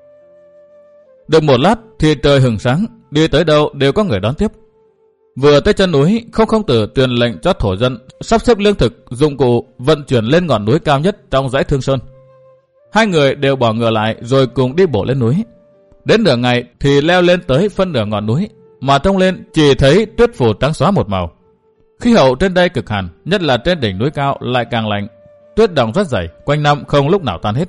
Được một lát thì trời hừng sáng, đi tới đâu đều có người đón tiếp. Vừa tới chân núi, Không Không Tử truyền lệnh cho thổ dân sắp xếp lương thực, dụng cụ vận chuyển lên ngọn núi cao nhất trong dãy Thương Sơn. Hai người đều bỏ ngựa lại rồi cùng đi bộ lên núi. Đến nửa ngày thì leo lên tới phân nửa ngọn núi, mà trông lên chỉ thấy tuyết phủ trắng xóa một màu. Khí hậu trên đây cực hàn, nhất là trên đỉnh núi cao lại càng lạnh. Tuyết đọng rất dày, quanh năm không lúc nào tan hết.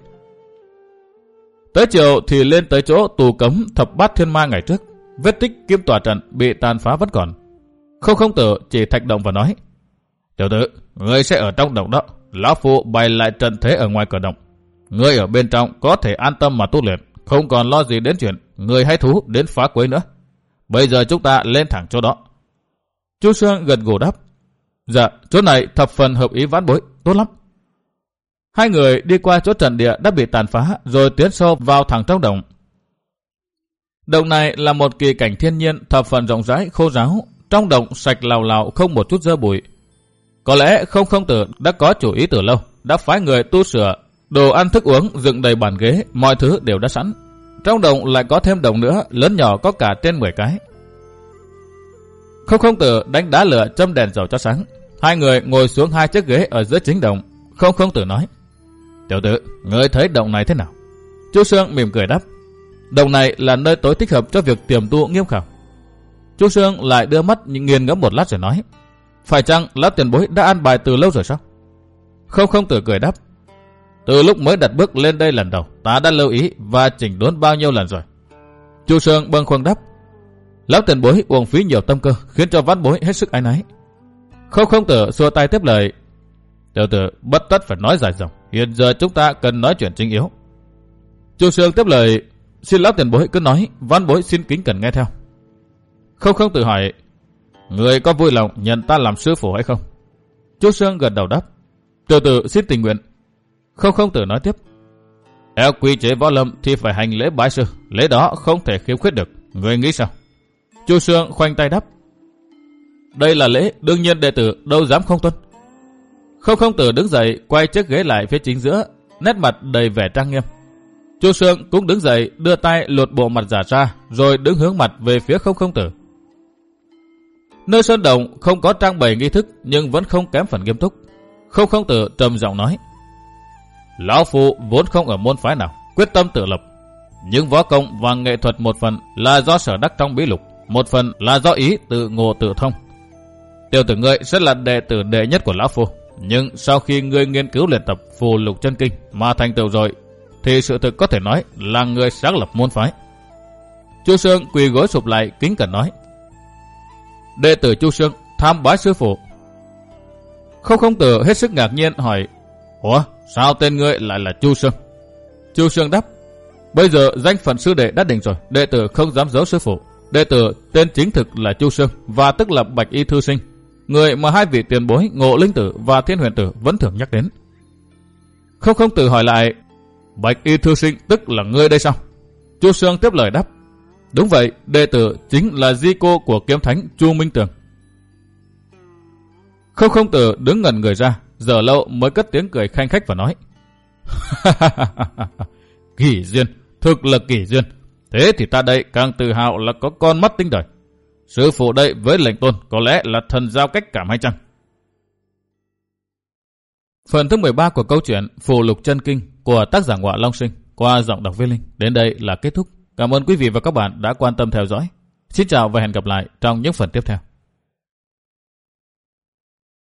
Tới chiều thì lên tới chỗ tù cấm thập bát thiên ma ngày trước. Vết tích kim tòa trận bị tàn phá vẫn còn. Không Không Tử chỉ thạch động và nói, tiểu tử, ngươi sẽ ở trong động đó. Lão phu bày lại trận thế ở ngoài cửa động. Ngươi ở bên trong có thể an tâm mà tu luyện, không còn lo gì đến chuyện người hay thú đến phá quấy nữa. Bây giờ chúng ta lên thẳng chỗ đó. Chu Sương gật gù đáp, dạ, chỗ này thập phần hợp ý Vãn Bối, tốt lắm. Hai người đi qua chỗ trận địa đã bị tàn phá, rồi tiến sâu vào thẳng trong động. Động này là một kỳ cảnh thiên nhiên thập phần rộng rãi, khô ráo. Trong động sạch lào lào, không một chút dơ bụi. Có lẽ Không Không Tử đã có chủ ý từ lâu, đã phái người tu sửa, đồ ăn thức uống dựng đầy bàn ghế, mọi thứ đều đã sẵn. Trong động lại có thêm động nữa, lớn nhỏ có cả trên mười cái. Không Không Tử đánh đá lửa châm đèn dầu cho sáng. Hai người ngồi xuống hai chiếc ghế ở giữa chính động. Không Không Tử nói, tiểu tử, ngươi thấy động này thế nào? Chu Sương mỉm cười đáp, động này là nơi tối thích hợp cho việc tiềm tu nghiêm khảo. Chu Sương lại đưa mắt nghiền ngẫm một lát rồi nói, phải chăng lão tiền bối đã an bài từ lâu rồi sao? Không Không Tử cười đáp, từ lúc mới đặt bước lên đây lần đầu, ta đã lưu ý và chỉnh đốn bao nhiêu lần rồi. Chu Sương bâng khuâng đáp, lão tiền bối uổng phí nhiều tâm cơ, khiến cho Vãn Bối hết sức áy náy. Không Không Tử xua tay tiếp lời, tiểu tử bất tất phải nói dài dòng, hiện giờ chúng ta cần nói chuyện chính yếu. Chu Sương tiếp lời, xin lão tiền bối cứ nói, Vãn Bối xin kính cẩn nghe theo. Không Không Tử hỏi, người có vui lòng nhận ta làm sư phụ hay không? Chu Sương gật đầu đáp, tiểu tử xin tình nguyện. Không Không Tử nói tiếp, theo quy chế võ lâm thì phải hành lễ bái sư, lễ đó không thể khiếm khuyết được, người nghĩ sao? Chu Sương khoanh tay đáp, đây là lễ, đương nhiên đệ tử đâu dám không tuân. Không Không Tử đứng dậy, quay chiếc ghế lại phía chính giữa, nét mặt đầy vẻ trang nghiêm. Chu Sương cũng đứng dậy, đưa tay lột bộ mặt giả ra, rồi đứng hướng mặt về phía Không Không Tử. Nơi sơn động không có trang bày nghi thức, nhưng vẫn không kém phần nghiêm túc. Không Không Tử trầm giọng nói: Lão Phu vốn không ở môn phái nào, quyết tâm tự lập. Nhưng võ công và nghệ thuật một phần là do sở đắc trong bí lục, một phần là do ý tự ngộ tự thông. Tiểu tử ngươi sẽ là đệ tử đệ nhất của Lão Phu, nhưng sau khi ngươi nghiên cứu luyện tập phù lục chân kinh mà thành tựu rồi, thì sự thực có thể nói là người sáng lập môn phái. Chu Sương quỳ gối sụp lại kính cẩn nói: Đệ tử Chu Sương tham bái sư phụ. Không Không Tử hết sức ngạc nhiên hỏi: Ủa, sao tên ngươi lại là Chu Sương? Chu Sương đáp: Bây giờ danh phận sư đệ đã định rồi, đệ tử không dám giấu sư phụ. Đệ tử tên chính thực là Chu Sương, và tức là Bạch Y thư sinh, người mà hai vị tiền bối Ngộ Linh Tử và Thiên Huyền Tử vẫn thường nhắc đến. Không Không Tử hỏi lại: Bạch Y thư sinh tức là ngươi đây sao? Chu Sương tiếp lời đáp: Đúng vậy, đệ tử chính là di cô của kiếm thánh Chu Minh Tường. Không Không Tử đứng ngẩn người ra, giờ lâu mới cất tiếng cười khanh khách và nói: Kỳ duyên, thực là kỳ duyên. Thế thì ta đây càng tự hào là có con mắt tinh đời. Sư phụ đây với lệnh tôn có lẽ là thần giao cách cảm hay chăng? Phần thứ mười ba của câu chuyện Phù Lục Chân Kinh của tác giả Ngọa Long Sinh qua giọng đọc Viết Linh đến đây là kết thúc. Cảm ơn quý vị và các bạn đã quan tâm theo dõi. Xin chào và hẹn gặp lại trong những phần tiếp theo.